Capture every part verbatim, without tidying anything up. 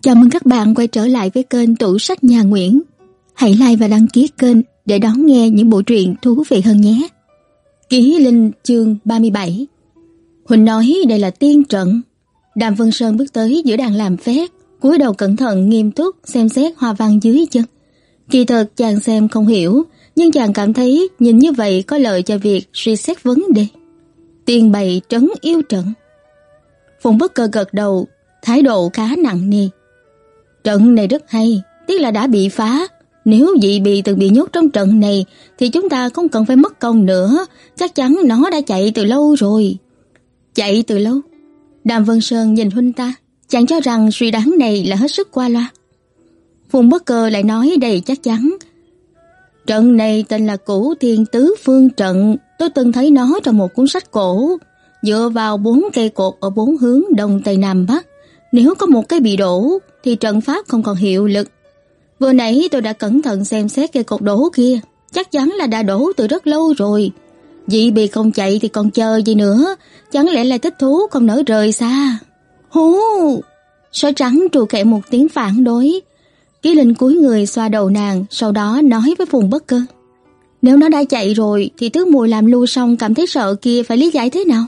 Chào mừng các bạn quay trở lại với kênh Tủ Sách Nhà Nguyễn. Hãy like và đăng ký kênh để đón nghe những bộ truyện thú vị hơn nhé. Ký Linh chương ba mươi bảy. Huỳnh nói đây là tiên trận. Đàm Vân Sơn bước tới giữa đàn làm phép, cúi đầu cẩn thận nghiêm túc xem xét hoa văn dưới chân. Kỳ thực chàng xem không hiểu, nhưng chàng cảm thấy nhìn như vậy có lợi cho việc suy xét vấn đề. Tiên bày trấn yêu trận. Phùng Bất Cơ gật đầu, thái độ khá nặng nề. Trận này rất hay, tiếc là đã bị phá. Nếu dị bì từng bị nhốt trong trận này thì chúng ta không cần phải mất công nữa, chắc chắn nó đã chạy từ lâu rồi. Chạy từ lâu? Đàm Vân Sơn nhìn huynh ta, chàng cho rằng suy đoán này là hết sức qua loa. Phùng Bất Cơ lại nói đầy chắc chắn. Trận này tên là Cửu Thiên Tứ Phương Trận, tôi từng thấy nó trong một cuốn sách cổ. Dựa vào bốn cây cột ở bốn hướng đông tây nam bắc, nếu có một cái bị đổ thì trận pháp không còn hiệu lực. Vừa nãy tôi đã cẩn thận xem xét cây cột đổ kia, chắc chắn là đã đổ từ rất lâu rồi. Dị bì không chạy thì còn chờ gì nữa, chẳng lẽ lại thích thú không nỡ rời xa. Hú! Sói trắng trù khẽ một tiếng phản đối. Ký Linh cúi người xoa đầu nàng, sau đó nói với Phùng Bất Cơ. Nếu nó đã chạy rồi thì Tứ Mùi làm lưu xong cảm thấy sợ kia phải lý giải thế nào?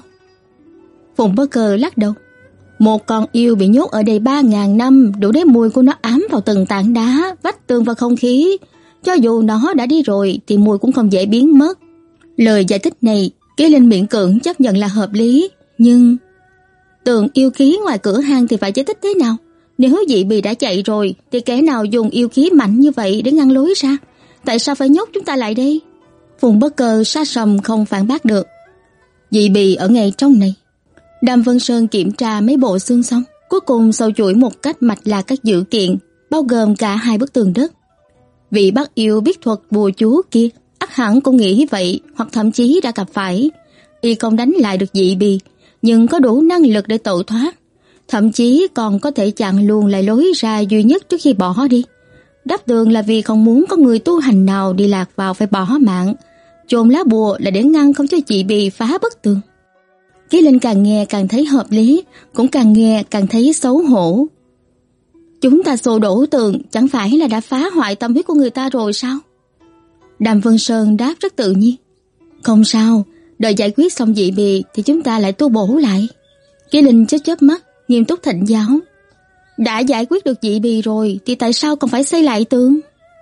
Phùng Bất Cơ lắc đầu. Một con yêu bị nhốt ở đây ba ngàn năm, đủ để mùi của nó ám vào từng tảng đá, vách tường và không khí. Cho dù nó đã đi rồi thì mùi cũng không dễ biến mất. Lời giải thích này, Ký Linh miễn cưỡng chấp nhận là hợp lý, nhưng tượng yêu khí ngoài cửa hang thì phải giải thích thế nào? Nếu dị bì đã chạy rồi thì kẻ nào dùng yêu khí mạnh như vậy để ngăn lối ra? Tại sao phải nhốt chúng ta lại đây? Phùng Bất Cơ sa sầm không phản bác được. Dị bì ở ngay trong này. Đàm Vân Sơn kiểm tra mấy bộ xương xong, cuối cùng sâu chuỗi một cách mạch lạc các dữ kiện, bao gồm cả hai bức tường đất. Vị Bắc yêu biết thuật bùa chú kia, ắt hẳn cũng nghĩ vậy, hoặc thậm chí đã gặp phải. Y không đánh lại được dị bì, nhưng có đủ năng lực để tẩu thoát, thậm chí còn có thể chặn luôn lại lối ra duy nhất trước khi bỏ đi. Đắp tường là vì không muốn có người tu hành nào đi lạc vào phải bỏ mạng, chôn lá bùa là để ngăn không cho dị bì phá bức tường. Ký Linh càng nghe càng thấy hợp lý, cũng càng nghe càng thấy xấu hổ. Chúng ta xô đổ tường chẳng phải là đã phá hoại tâm huyết của người ta rồi sao? Đàm Vân Sơn đáp rất tự nhiên. Không sao, đợi giải quyết xong dị bì thì chúng ta lại tu bổ lại. Ký Linh chớp chớp mắt, nghiêm túc thỉnh giáo. Đã giải quyết được dị bì rồi thì tại sao còn phải xây lại tường?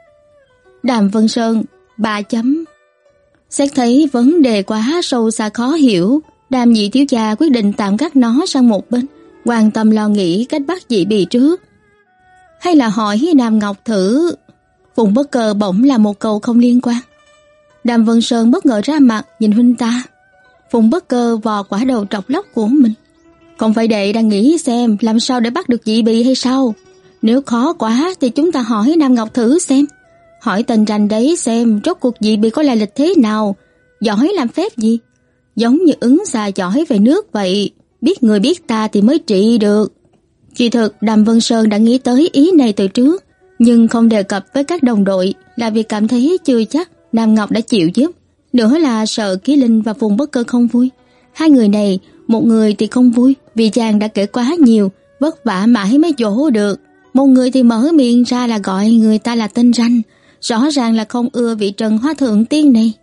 Đàm Vân Sơn, ba chấm. Xét thấy vấn đề quá sâu xa khó hiểu, Đàm nhị thiếu gia quyết định tạm gác nó sang một bên, quan tâm lo nghĩ cách bắt dị bì trước. Hay là hỏi Đàm Ngọc thử? Phùng Bất Cơ bỗng là một câu không liên quan. Đàm Vân Sơn bất ngờ ra mặt nhìn huynh ta. Phùng Bất Cơ vò quả đầu trọc lóc của mình. Không phải đệ đang nghĩ xem làm sao để bắt được dị bì hay sao? Nếu khó quá thì chúng ta hỏi Đàm Ngọc thử xem. Hỏi tên ranh đấy xem rốt cuộc dị bì có lai lịch thế nào, giỏi làm phép gì. Giống như ứng xà giỏi về nước vậy, biết người biết ta thì mới trị được. Kỳ thực Đàm Vân Sơn đã nghĩ tới ý này từ trước, nhưng không đề cập với các đồng đội là vì cảm thấy chưa chắc Nam Ngọc đã chịu giúp. Nữa là sợ Ký Linh và Phùng Bất Cơ không vui. Hai người này, một người thì không vui vì chàng đã kể quá nhiều, vất vả mãi mới dỗ được. Một người thì mở miệng ra là gọi người ta là tên ranh, rõ ràng là không ưa vị Trần Hoa Thượng Tiên này.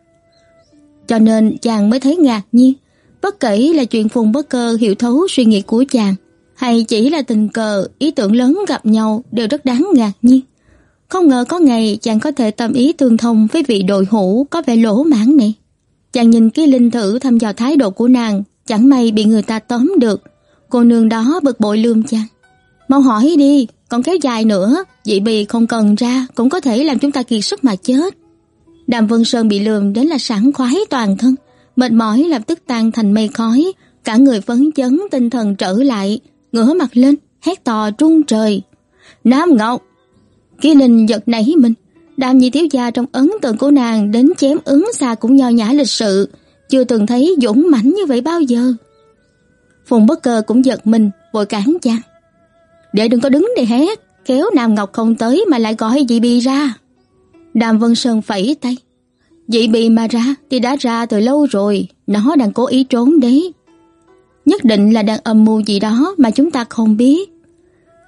Cho nên chàng mới thấy ngạc nhiên, bất kể là chuyện Phùng Bất Cơ hiểu thấu suy nghĩ của chàng, hay chỉ là tình cờ ý tưởng lớn gặp nhau đều rất đáng ngạc nhiên. Không ngờ có ngày chàng có thể tâm ý tương thông với vị đội hữu có vẻ lỗ mãn này. Chàng nhìn Ký Linh thử thăm dò thái độ của nàng, chẳng may bị người ta tóm được. Cô nương đó bực bội lườm chàng. Mau hỏi đi, còn kéo dài nữa, dị bì không cần ra cũng có thể làm chúng ta kiệt sức mà chết. Đàm Vân Sơn bị lườm đến là sảng khoái toàn thân, mệt mỏi lập tức tan thành mây khói, cả người phấn chấn tinh thần trở lại, ngửa mặt lên, hét to trung trời. Nam Ngọc! Ký Linh giật nảy mình, Đàm nhị thiếu gia trong ấn tượng của nàng đến chém ứng xa cũng nho nhã lịch sự, chưa từng thấy dũng mãnh như vậy bao giờ. Phùng Bất Cơ cũng giật mình, vội cản chàng. Để đừng có đứng để hét, kéo Nam Ngọc không tới mà lại gọi dị bì ra. Đàm Vân Sơn phẩy tay. Dị bì mà ra thì đã ra từ lâu rồi, nó đang cố ý trốn đấy. Nhất định là đang âm mưu gì đó mà chúng ta không biết.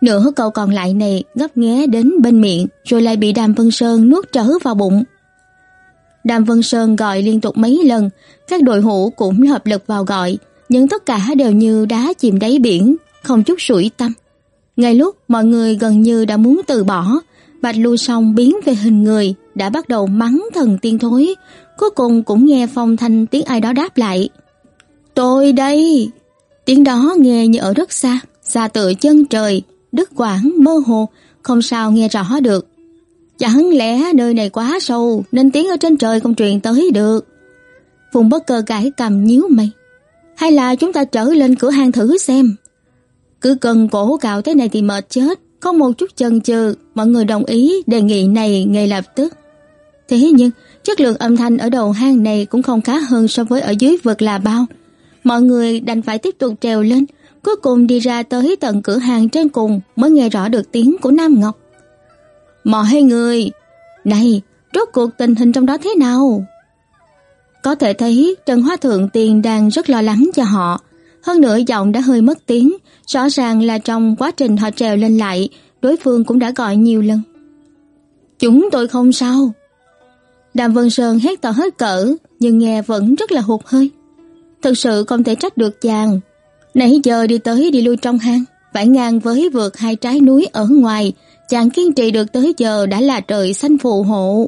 Nửa câu còn lại này gấp nghé đến bên miệng rồi lại bị Đàm Vân Sơn nuốt trở vào bụng. Đàm Vân Sơn gọi liên tục mấy lần, các đội hữu cũng hợp lực vào gọi, nhưng tất cả đều như đá chìm đáy biển, không chút sủi tâm. Ngay lúc mọi người gần như đã muốn từ bỏ, Bạch Lưu Song biến về hình người, đã bắt đầu mắng thần tiên thối, cuối cùng cũng nghe phong thanh tiếng ai đó đáp lại. Tôi đây! Tiếng đó nghe như ở rất xa, xa tựa chân trời, đứt quãng mơ hồ, không sao nghe rõ được. Chẳng lẽ nơi này quá sâu nên tiếng ở trên trời không truyền tới được? Phùng Bất Cơ gãi cằm nhíu mày. Hay là chúng ta trở lên cửa hang thử xem? Cứ cần cổ cạo thế này thì mệt chết, không một chút chần chừ, mọi người đồng ý đề nghị này ngay lập tức. Thế nhưng chất lượng âm thanh ở đầu hang này cũng không khá hơn so với ở dưới vực là bao. Mọi người đành phải tiếp tục trèo lên, cuối cùng đi ra tới tận cửa hang trên cùng mới nghe rõ được tiếng của Nam Ngọc. Mọi người, này, rốt cuộc tình hình trong đó thế nào? Có thể thấy Trần Hoa Thượng Tiên đang rất lo lắng cho họ. Hơn nữa giọng đã hơi mất tiếng, rõ ràng là trong quá trình họ trèo lên lại, đối phương cũng đã gọi nhiều lần. Chúng tôi không sao. Đàm Vân Sơn hét to hết cỡ, nhưng nghe vẫn rất là hụt hơi. Thực sự không thể trách được chàng. Nãy giờ đi tới đi lui trong hang, phải ngang với vượt hai trái núi ở ngoài, chàng kiên trì được tới giờ đã là trời xanh phù hộ.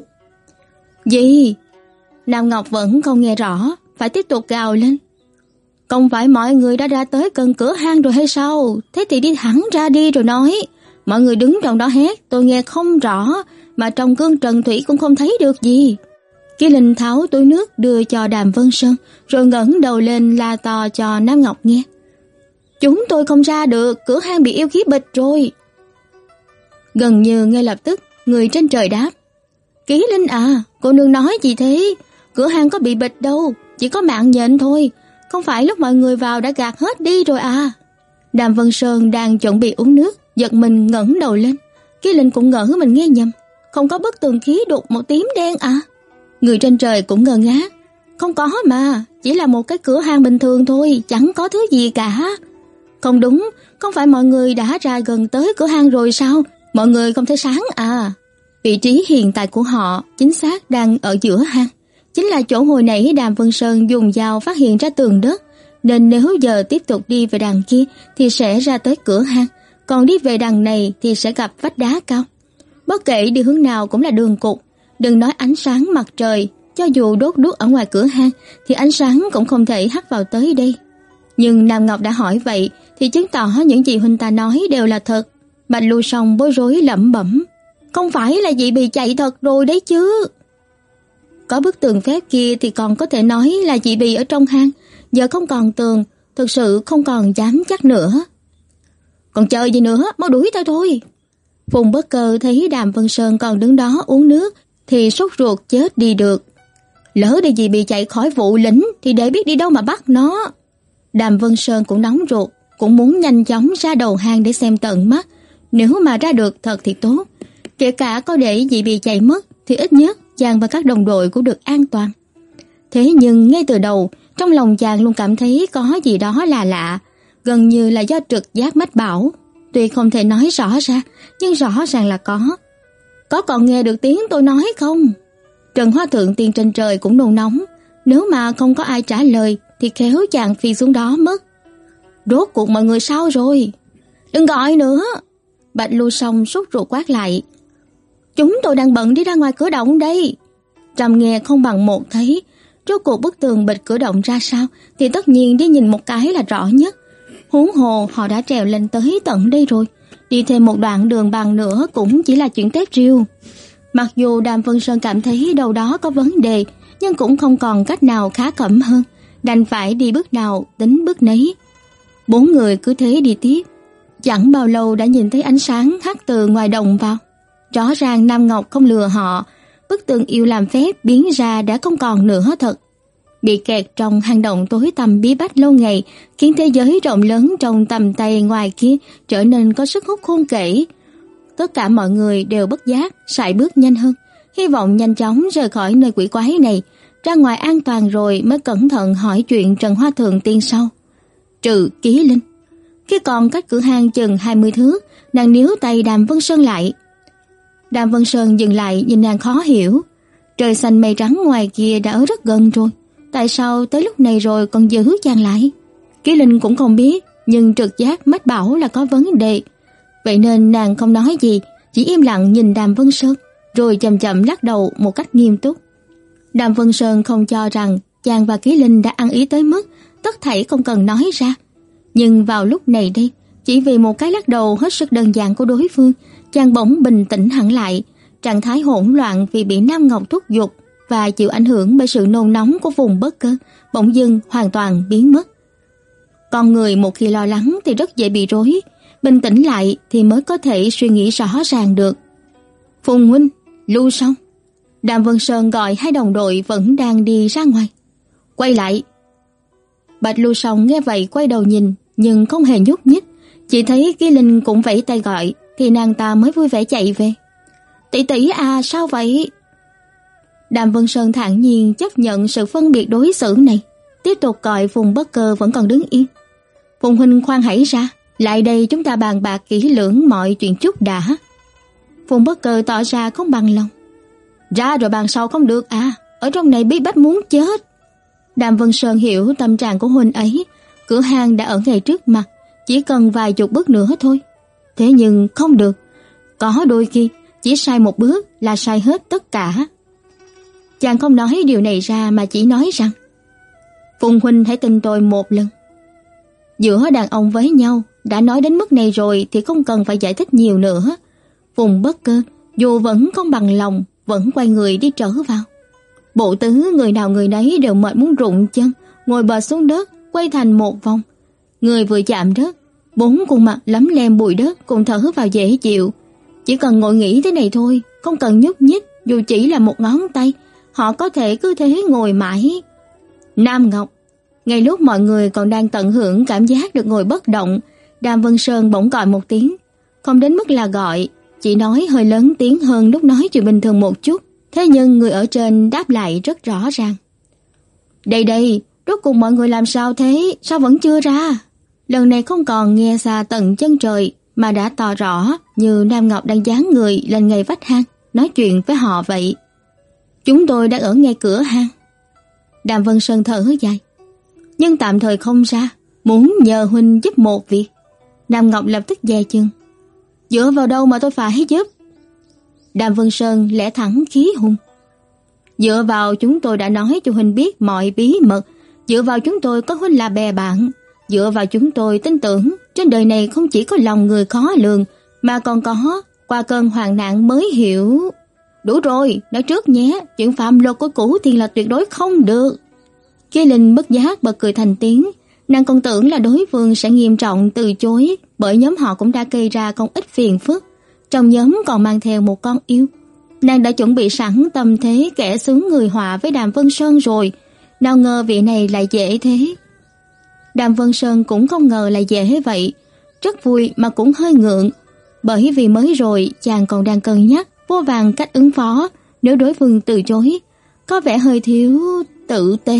Gì? Nam Ngọc vẫn không nghe rõ, phải tiếp tục gào lên. Không phải mọi người đã ra tới gần cửa hang rồi hay sao? Thế thì đi thẳng ra đi rồi nói. Mọi người đứng trong đó hét, tôi nghe không rõ, mà trong cơn trần thủy cũng không thấy được gì. Kỳ Linh tháo túi nước đưa cho Đàm Vân Sơn, rồi ngẩng đầu lên la to cho Nam Ngọc nghe. Chúng tôi không ra được, cửa hang bị yêu khí bịch rồi. Gần như ngay lập tức, người trên trời đáp. Kỳ Linh à, cô nương nói gì thế? Cửa hang có bị bịch đâu, chỉ có mạng nhện thôi. Không phải lúc mọi người vào đã gạt hết đi rồi à? Đàm Vân Sơn đang chuẩn bị uống nước, giật mình ngẩng đầu lên. Kỳ Linh cũng ngỡ mình nghe nhầm. Không có bức tường khí đục một tím đen à? Người trên trời cũng ngơ ngác. Không có mà, chỉ là một cái cửa hang bình thường thôi, chẳng có thứ gì cả. Không đúng, không phải mọi người đã ra gần tới cửa hang rồi sao? Mọi người không thấy sáng à? Vị trí hiện tại của họ chính xác đang ở giữa hang. Chính là chỗ hồi nãy Đàm Vân Sơn dùng dao phát hiện ra tường đất, nên nếu giờ tiếp tục đi về đằng kia thì sẽ ra tới cửa hang, còn đi về đằng này thì sẽ gặp vách đá cao. Bất kể đi hướng nào cũng là đường cụt, đừng nói ánh sáng mặt trời, cho dù đốt đuốc ở ngoài cửa hang thì ánh sáng cũng không thể hắt vào tới đây. Nhưng Nam Ngọc đã hỏi vậy thì chứng tỏ những gì huynh ta nói đều là thật. Bạch Lưu Song bối rối lẩm bẩm, không phải là dị bì chạy thật rồi đấy chứ. Có bức tường phép kia thì còn có thể nói là dị bì ở trong hang, giờ không còn tường, thực sự không còn dám chắc nữa. Còn chờ gì nữa, mau đuổi theo thôi. Phùng Bất Cơ thấy Đàm Vân Sơn còn đứng đó uống nước thì sốt ruột chết đi được. Lỡ để dị bì chạy khỏi vụ lĩnh thì để biết đi đâu mà bắt nó. Đàm Vân Sơn cũng nóng ruột, cũng muốn nhanh chóng ra đầu hang để xem tận mắt. Nếu mà ra được thật thì tốt. Kể cả có để dị bì chạy mất thì ít nhất chàng và các đồng đội cũng được an toàn. Thế nhưng ngay từ đầu, trong lòng chàng luôn cảm thấy có gì đó là lạ, gần như là do trực giác mách bảo. Tuy không thể nói rõ ra, nhưng rõ ràng là có. Có còn nghe được tiếng tôi nói không? Trần Hoa Thượng Tiên trên trời cũng nôn nóng. Nếu mà không có ai trả lời thì khéo chàng phi xuống đó mất. Rốt cuộc mọi người sao rồi? Đừng gọi nữa. Bạch Lưu Song sốt ruột quát lại. Chúng tôi đang bận đi ra ngoài cửa động đây. Trầm nghe không bằng một thấy. Rốt cuộc bức tường bịch cửa động ra sao thì tất nhiên đi nhìn một cái là rõ nhất. Huống hồ họ đã trèo lên tới tận đây rồi, đi thêm một đoạn đường bằng nữa cũng chỉ là chuyện tép riêu. Mặc dù Đàm Vân Sơn cảm thấy đâu đó có vấn đề, nhưng cũng không còn cách nào khá cẩm hơn, đành phải đi bước nào tính bước nấy. Bốn người cứ thế đi tiếp. Chẳng bao lâu đã nhìn thấy ánh sáng hắt từ ngoài đồng vào. Rõ ràng Nam Ngọc không lừa họ, bức tường yêu làm phép biến ra đã không còn nữa thật. Bị kẹt trong hang động tối tăm bí bách lâu ngày, khiến thế giới rộng lớn trong tầm tay ngoài kia trở nên có sức hút khôn kể. Tất cả mọi người đều bất giác sải bước nhanh hơn, hy vọng nhanh chóng rời khỏi nơi quỷ quái này, ra ngoài an toàn rồi mới cẩn thận hỏi chuyện Trần Hoa Thượng Tiên sau. Trừ Ký Linh. Khi còn cách cửa hang chừng hai mươi thước, nàng níu tay Đàm Vân Sơn lại. Đàm Vân Sơn dừng lại nhìn nàng khó hiểu. Trời xanh mây trắng ngoài kia đã ở rất gần rồi, tại sao tới lúc này rồi còn giữ chàng lại? Ký Linh cũng không biết, nhưng trực giác mách bảo là có vấn đề. Vậy nên nàng không nói gì, chỉ im lặng nhìn Đàm Vân Sơn, rồi chậm chậm lắc đầu một cách nghiêm túc. Đàm Vân Sơn không cho rằng chàng và Ký Linh đã ăn ý tới mức tất thảy không cần nói ra. Nhưng vào lúc này đây, chỉ vì một cái lắc đầu hết sức đơn giản của đối phương, chàng bỗng bình tĩnh hẳn lại. Trạng thái hỗn loạn vì bị Nam Ngọc thúc giục và chịu ảnh hưởng bởi sự nôn nóng của vùng bất cơ bỗng dưng hoàn toàn biến mất. Con người một khi lo lắng thì rất dễ bị rối, bình tĩnh lại thì mới có thể suy nghĩ rõ ràng được. Phùng huynh, Lưu Song. Đàm Vân Sơn gọi hai đồng đội vẫn đang đi ra ngoài. Quay lại. Bạch Lưu Song nghe vậy quay đầu nhìn, nhưng không hề nhúc nhích. Chỉ thấy Ký Linh cũng vẫy tay gọi, thì nàng ta mới vui vẻ chạy về. Tỷ tỷ à, sao vậy? Đàm Vân Sơn thản nhiên chấp nhận sự phân biệt đối xử này, tiếp tục gọi Phùng Bất Cơ vẫn còn đứng yên. Phùng huynh khoan hãy ra, lại đây chúng ta bàn bạc kỹ lưỡng mọi chuyện chút đã. Phùng Bất Cơ tỏ ra không bằng lòng. Ra rồi bàn sau không được à, ở trong này bí bách muốn chết. Đàm Vân Sơn hiểu tâm trạng của huynh ấy, cửa hàng đã ở ngay trước mặt, chỉ cần vài chục bước nữa thôi. Thế nhưng không được, có đôi khi chỉ sai một bước là sai hết tất cả. Chàng không nói điều này ra mà chỉ nói rằng Phùng huynh hãy tin tôi một lần. Giữa đàn ông với nhau đã nói đến mức này rồi thì không cần phải giải thích nhiều nữa. Phùng Bất Cơ dù vẫn không bằng lòng, vẫn quay người đi trở vào. Bộ tứ người nào người nấy đều mệt muốn rụng chân, ngồi bệt xuống đất, quay thành một vòng. Người vừa chạm đất, bốn khuôn mặt lấm lem bụi đất cùng thở vào dễ chịu. Chỉ cần ngồi nghỉ thế này thôi, không cần nhúc nhích, dù chỉ là một ngón tay, họ có thể cứ thế ngồi mãi. Nam Ngọc. Ngay lúc mọi người còn đang tận hưởng cảm giác được ngồi bất động, Đàm Vân Sơn bỗng gọi một tiếng, không đến mức là gọi, chỉ nói hơi lớn tiếng hơn lúc nói chuyện bình thường một chút. Thế nhưng người ở trên đáp lại rất rõ ràng. Đây đây, rốt cuộc mọi người làm sao thế, sao vẫn chưa ra? Lần này không còn nghe xa tận chân trời, mà đã tỏ rõ như Nam Ngọc đang dán người lên ngay vách hang, nói chuyện với họ vậy. Chúng tôi đang ở ngay cửa hang. Đàm Vân Sơn thở dài. Nhưng tạm thời không ra, muốn nhờ huynh giúp một việc. Nam Ngọc lập tức dè chừng. Dựa vào đâu mà tôi phải giúp? Đàm Vân Sơn lẽ thẳng khí hùng. Dựa vào chúng tôi đã nói cho huynh biết mọi bí mật, dựa vào chúng tôi có huynh là bè bạn, dựa vào chúng tôi tin tưởng trên đời này không chỉ có lòng người khó lường, mà còn có qua cơn hoạn nạn mới hiểu. Đủ rồi, nói trước nhé, chuyện phạm luật của Cửu Thiên là tuyệt đối không được. Ký Linh bất giác bật cười thành tiếng, nàng còn tưởng là đối phương sẽ nghiêm trọng từ chối, bởi nhóm họ cũng đã gây ra không ít phiền phức. Trong nhóm còn mang theo một con yêu. Nàng đã chuẩn bị sẵn tâm thế kẻ xướng người họa với Đàm Vân Sơn rồi, nào ngờ vị này lại dễ thế. Đàm Vân Sơn cũng không ngờ là dễ vậy, rất vui mà cũng hơi ngượng, bởi vì mới rồi chàng còn đang cân nhắc vô vàn cách ứng phó, nếu đối phương từ chối, có vẻ hơi thiếu tử tế.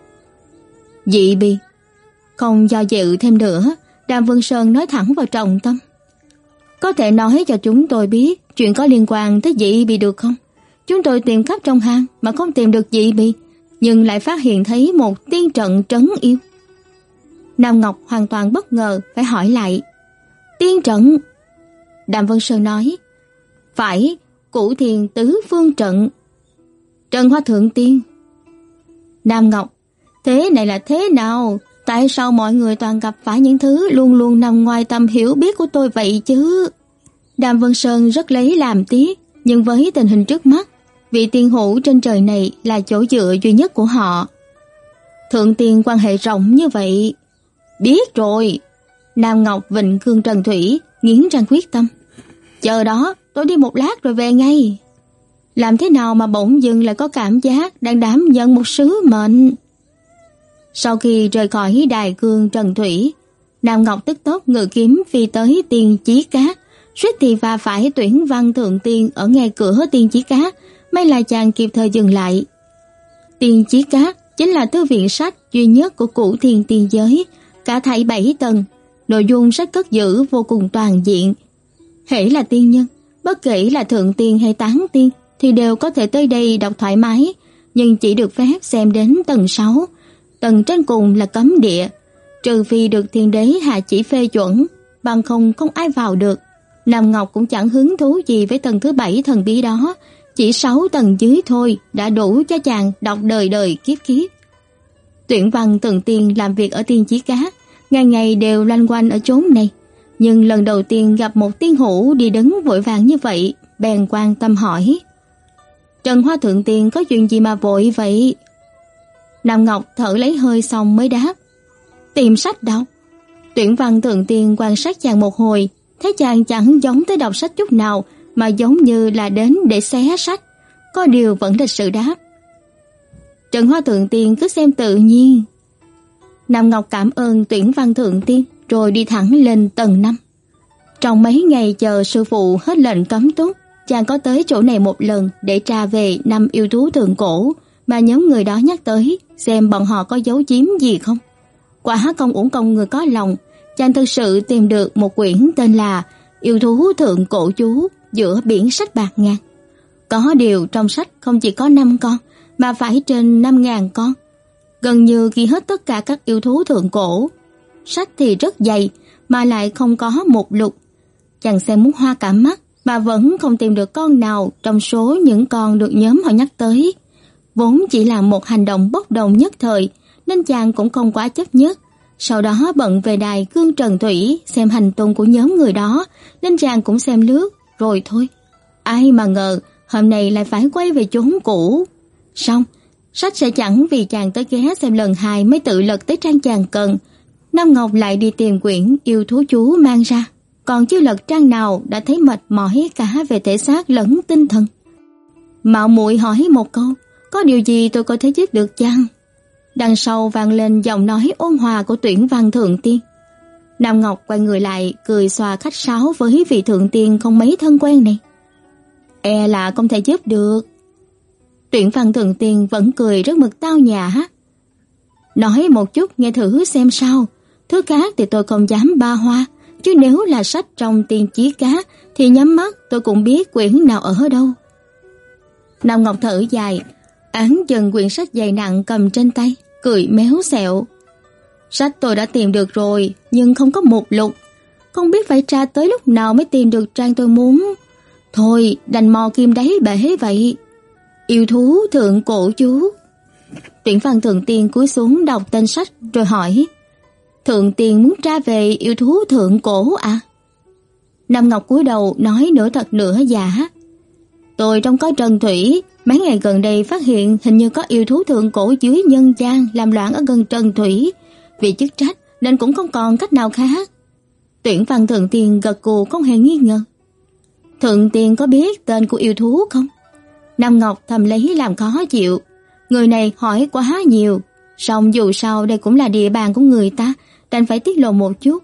Dị Bì. Không do dự thêm nữa, Đàm Vân Sơn nói thẳng vào trọng tâm. Có thể nói cho chúng tôi biết chuyện có liên quan tới Dị Bì được không? Chúng tôi tìm khắp trong hang mà không tìm được Dị Bì, nhưng lại phát hiện thấy một tiên trận trấn yêu. Nam Ngọc hoàn toàn bất ngờ phải hỏi lại. Tiên trận? Đàm Vân Sơn nói. Phải, Cửu Thiên tứ phương trận. Trần Hoa Thượng Tiên. Nam Ngọc. Thế này là thế nào? Tại sao mọi người toàn gặp phải những thứ luôn luôn nằm ngoài tầm hiểu biết của tôi vậy chứ? Đàm Vân Sơn rất lấy làm tiếc, nhưng với tình hình trước mắt, vị tiên hữu trên trời này là chỗ dựa duy nhất của họ. Thượng tiên quan hệ rộng như vậy. Biết rồi. Nam Ngọc vịnh cương trần thủy, nghiến răng quyết tâm. Chờ đó, tôi đi một lát rồi về ngay. Làm thế nào mà bỗng dưng lại có cảm giác đang đảm nhận một sứ mệnh? Sau khi rời khỏi đài cương trần thủy, Nam Ngọc tức tốc ngự kiếm phi tới Tiên Chí Cát, suýt thì va phải Tuyển Văn Thượng Tiên ở ngay cửa Tiên Chí Cát, may là chàng kịp thời dừng lại. Tiên Chí Cát chính là thư viện sách duy nhất của Cửu Thiên tiên giới, cả thảy bảy tầng, nội dung sách cất giữ vô cùng toàn diện. Hễ là tiên nhân, bất kể là thượng tiên hay tán tiên thì đều có thể tới đây đọc thoải mái, nhưng chỉ được phép xem đến tầng sáu. Tầng trên cùng là cấm địa, trừ phi được thiên đế hạ chỉ phê chuẩn, bằng không không ai vào được. Nam Ngọc cũng chẳng hứng thú gì với tầng thứ bảy thần bí đó, chỉ sáu tầng dưới thôi đã đủ cho chàng đọc đời đời kiếp kiếp. Tuyển Văn Thượng Tiên làm việc ở Tiên Chí Cát, ngày ngày đều loanh quanh ở chốn này, nhưng lần đầu tiên gặp một tiên hữu đi đứng vội vàng như vậy, bèn quan tâm hỏi: "Trần Hoa Thượng Tiên có chuyện gì mà vội vậy?" Nam Ngọc thở lấy hơi xong mới đáp: "Tìm sách đọc." Tuyển Văn Thượng Tiên quan sát chàng một hồi, thấy chàng chẳng giống tới đọc sách chút nào, mà giống như là đến để xé sách, có điều vẫn lịch sự đáp: "Trần Hoa Thượng Tiên cứ xem tự nhiên." Nam Ngọc cảm ơn Tuyển Văn Thượng Tiên rồi đi thẳng lên tầng năm. Trong mấy ngày chờ sư phụ hết lệnh cấm túc, chàng có tới chỗ này một lần để tra về năm yêu thú thượng cổ mà nhóm người đó nhắc tới, xem bọn họ có giấu giếm gì không. Quả không uổng công người có lòng, chàng thực sự tìm được một quyển tên là Yêu thú thượng cổ chú giữa biển sách bạc ngàn. Có điều trong sách không chỉ có năm con, mà phải trên năm ngàn con, gần như ghi hết tất cả các yêu thú thượng cổ. Sách thì rất dày, mà lại không có mục lục. Chàng xem muốn hoa cả mắt, mà vẫn không tìm được con nào trong số những con được nhóm họ nhắc tới. Vốn chỉ là một hành động bốc đồng nhất thời, nên chàng cũng không quá chấp nhất. Sau đó bận về đài Gương Trần Thủy xem hành tung của nhóm người đó, nên chàng cũng xem lướt, rồi thôi. Ai mà ngờ hôm nay lại phải quay về chốn cũ. Xong, sách sẽ chẳng vì chàng tới ghé xem lần hai mới tự lật tới trang chàng cần. Nam Ngọc lại đi tìm quyển Yêu thú chú mang ra, còn chưa lật trang nào đã thấy mệt mỏi cả về thể xác lẫn tinh thần. Mạo muội hỏi một câu, có điều gì tôi có thể giúp được chăng? Đằng sau vang lên giọng nói ôn hòa của Tuyển Văn Thượng Tiên. Nam Ngọc quay người lại, cười xòa khách sáo với vị thượng tiên không mấy thân quen này. E là không thể giúp được. Tuyển Văn Thượng Tiên vẫn cười rất mực tao nhã. Nói một chút nghe thử xem sao. Thứ khác thì tôi không dám ba hoa, chứ nếu là sách trong Tiên Chí Cát thì nhắm mắt tôi cũng biết quyển nào ở đâu. Nam Ngọc thở dài, án dần quyển sách dày nặng cầm trên tay, cười méo xẹo. Sách tôi đã tìm được rồi, nhưng không có mục lục, không biết phải tra tới lúc nào mới tìm được trang tôi muốn. Thôi, đành mò kim đáy bể vậy. Yêu thú thượng cổ chú. Tuyển Văn Thượng Tiên cúi xuống đọc tên sách rồi hỏi: Thượng Tiên muốn tra về yêu thú thượng cổ à? Nam Ngọc cúi đầu nói nửa thật nửa giả: Tôi trong có Trần Thủy, mấy ngày gần đây phát hiện hình như có yêu thú thượng cổ dưới nhân gian làm loạn ở gần Trần Thủy, vì chức trách nên cũng không còn cách nào khác. Tuyển Văn Thượng Tiên gật gù không hề nghi ngờ. Thượng Tiên có biết tên của yêu thú không? Nam Ngọc thầm lấy làm khó chịu. Người này hỏi quá nhiều, song dù sao đây cũng là địa bàn của người ta, đành phải tiết lộ một chút.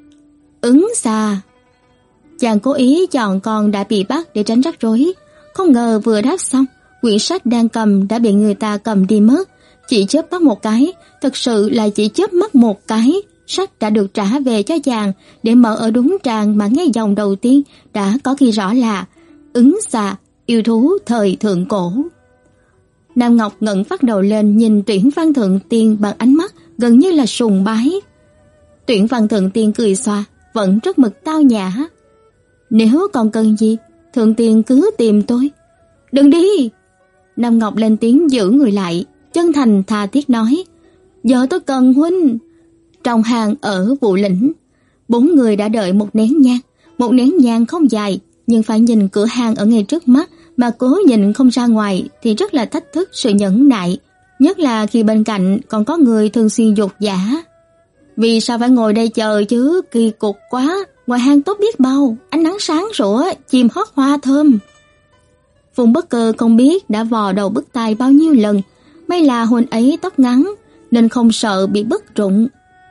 Ứng xà. Chàng cố ý chọn con đã bị bắt để tránh rắc rối. Không ngờ vừa đáp xong, quyển sách đang cầm đã bị người ta cầm đi mất. Chỉ chớp mắt một cái, thật sự là chỉ chớp mắt một cái, sách đã được trả về cho chàng. Để mở ở đúng trang mà ngay dòng đầu tiên đã có ghi rõ là Ứng xà, yêu thú thời thượng cổ. Nam Ngọc ngẩng phát đầu lên nhìn Tuyển Văn Thượng Tiên bằng ánh mắt gần như là sùng bái. Tuyển Văn Thượng Tiên cười xòa, vẫn rất mực tao nhã. Nếu còn cần gì, Thượng Tiên cứ tìm tôi. Đừng đi! Nam Ngọc lên tiếng giữ người lại, chân thành tha thiết nói: Giờ tôi cần huynh. Trong hàng ở Vụ Lĩnh, bốn người đã đợi một nén nhang. Một nén nhang không dài, nhưng phải nhìn cửa hàng ở ngay trước mắt mà cố nhìn không ra ngoài thì rất là thách thức sự nhẫn nại, nhất là khi bên cạnh còn có người thường xuyên dột dã. Vì sao phải ngồi đây chờ chứ, kỳ cục quá, ngoài hang tốt biết bao, ánh nắng sáng sủa, chim hót hoa thơm. Phùng Bất Cơ không biết đã vò đầu bứt tai bao nhiêu lần, may là huynh ấy tóc ngắn nên không sợ bị bứt rụng.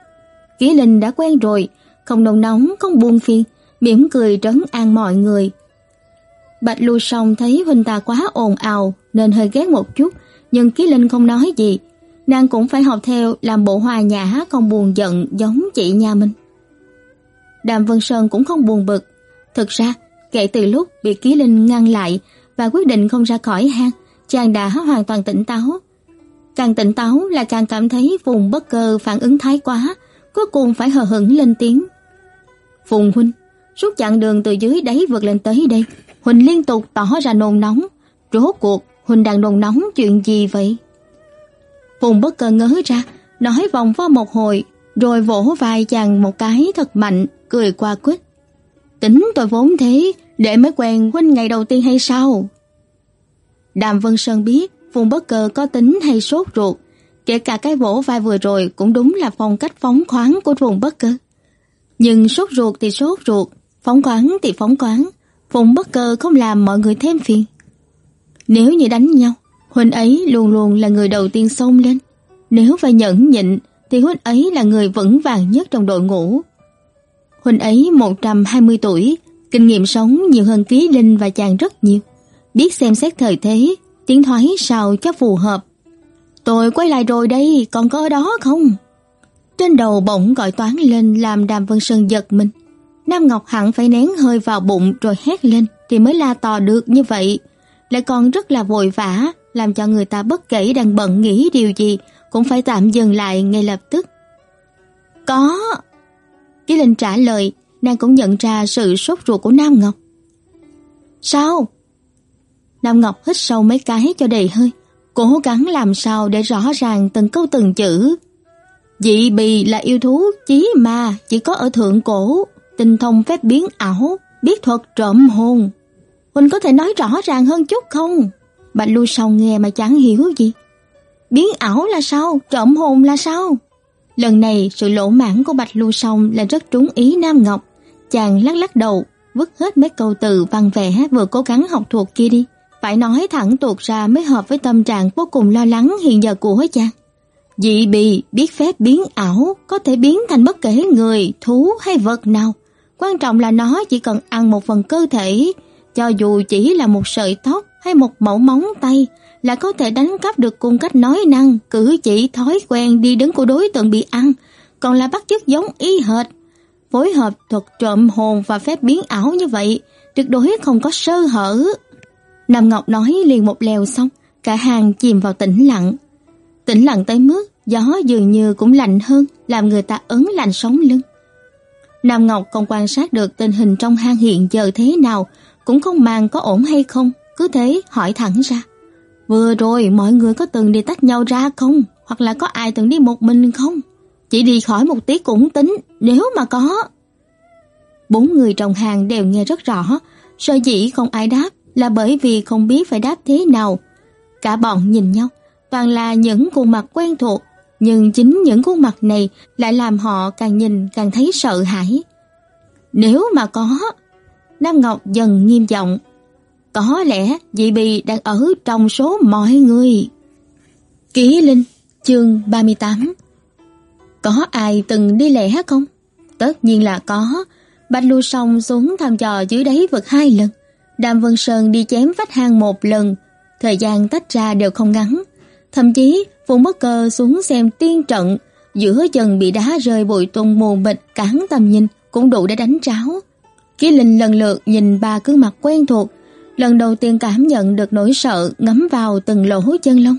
Ký Linh đã quen rồi, không nồng nóng, không buồn phiền, mỉm cười trấn an mọi người. Bạch Lưu Song thấy huynh ta quá ồn ào nên hơi ghét một chút, nhưng Ký Linh không nói gì, nàng cũng phải học theo làm bộ hòa nhã không buồn giận giống chị nhà mình. Đàm Vân Sơn cũng không buồn bực, thực ra Kể từ lúc bị Ký Linh ngăn lại và quyết định không ra khỏi hang, chàng đã hoàn toàn tỉnh táo. Càng tỉnh táo là càng cảm thấy Phùng Bất Cơ phản ứng thái quá, cuối cùng phải hờ hững lên tiếng. Phùng huynh, suốt chặng đường từ dưới đáy vượt lên tới đây, huynh liên tục tỏ ra nôn nóng. Rốt cuộc huynh đang nôn nóng chuyện gì vậy? Phùng Bất Cơ ngớ ra, nói vòng vo một hồi, rồi vỗ vai chàng một cái thật mạnh, cười qua quýt. Tính tôi vốn thế, để mới quen huynh ngày đầu tiên hay sao? Đàm Vân Sơn biết Phùng Bất Cơ có tính hay sốt ruột, kể cả cái vỗ vai vừa rồi cũng đúng là phong cách phóng khoáng của Phùng Bất Cơ. Nhưng sốt ruột thì sốt ruột, phóng khoáng thì phóng khoáng, Phùng Bất Cơ không làm mọi người thêm phiền. Nếu như đánh nhau, huynh ấy luôn luôn là người đầu tiên xông lên. Nếu phải nhẫn nhịn thì huynh ấy là người vững vàng nhất trong đội ngũ. Huynh ấy một trăm hai mươi tuổi, kinh nghiệm sống nhiều hơn Ký Linh và chàng rất nhiều, biết xem xét thời thế, tiến thoái sao cho phù hợp. Tôi quay lại rồi đây, còn có ở đó không? Trên đầu bỗng gọi toán lên làm Đàm Vân Sơn giật mình. Nam Ngọc hẳn phải nén hơi vào bụng rồi hét lên thì mới la to được như vậy, lại còn rất là vội vã, làm cho người ta bất kể đang bận nghĩ điều gì cũng phải tạm dừng lại ngay lập tức. Có. Ký Linh trả lời, nàng cũng nhận ra sự sốt ruột của Nam Ngọc. Sao? Nam Ngọc hít sâu mấy cái cho đầy hơi, cố gắng làm sao để rõ ràng từng câu từng chữ. Dị bì là yêu thú chí ma chỉ có ở thượng cổ, tinh thông phép biến ảo, biết thuật trộm hồn. Huynh có thể nói rõ ràng hơn chút không? Bạch Lưu Song nghe mà chẳng hiểu gì. Biến ảo là sao? Trộm hồn là sao? Lần này sự lỗ mãn của Bạch Lưu Song là rất trúng ý Nam Ngọc. Chàng lắc lắc đầu, vứt hết mấy câu từ văn vẽ vừa cố gắng học thuộc kia đi. Phải nói thẳng tuột ra mới hợp với tâm trạng vô cùng lo lắng hiện giờ của chàng. Dị bì biết phép biến ảo, có thể biến thành bất kể người, thú hay vật nào. Quan trọng là nó chỉ cần ăn một phần cơ thể, cho dù chỉ là một sợi tóc hay một mẩu móng tay, là có thể đánh cắp được cung cách nói năng, cử chỉ, thói quen đi đứng của đối tượng bị ăn, còn là bắt chước giống y hệt. Phối hợp thuật trộm hồn và phép biến ảo như vậy, tuyệt đối không có sơ hở. Nam Ngọc nói liền một lèo xong, cả hàng chìm vào tĩnh lặng. Tĩnh lặng tới mức gió dường như cũng lạnh hơn, làm người ta ớn lạnh sống lưng. Nam Ngọc không quan sát được tình hình trong hang hiện giờ thế nào, cũng không màng có ổn hay không, cứ thế hỏi thẳng ra. Vừa rồi mọi người có từng đi tách nhau ra không? Hoặc là có ai từng đi một mình không? Chỉ đi khỏi một tí cũng tính, nếu mà có. Bốn người trong hàng đều nghe rất rõ, sở dĩ không ai đáp là bởi vì không biết phải đáp thế nào. Cả bọn nhìn nhau, toàn là những khuôn mặt quen thuộc, nhưng chính những khuôn mặt này lại làm họ càng nhìn càng thấy sợ hãi. Nếu mà có, Nam Ngọc dần nghiêm giọng, có lẽ dị bì đang ở trong số mọi người. Ký Linh, chương ba mươi tám. Có ai từng đi lẻ không? Tất nhiên là có. Bạch Lưu Song xuống thăm dò dưới đáy vực hai lần, Đàm Vân Sơn đi chém vách hang một lần, thời gian tách ra đều không ngắn. Thậm chí Phùng Bất Cơ xuống xem tiên trận, giữa chân bị đá rơi bụi tung mù mịt cản tầm nhìn cũng đủ để đánh tráo. Ký Linh lần lượt nhìn ba gương mặt quen thuộc, lần đầu tiên cảm nhận được nỗi sợ ngấm vào từng lỗ chân lông.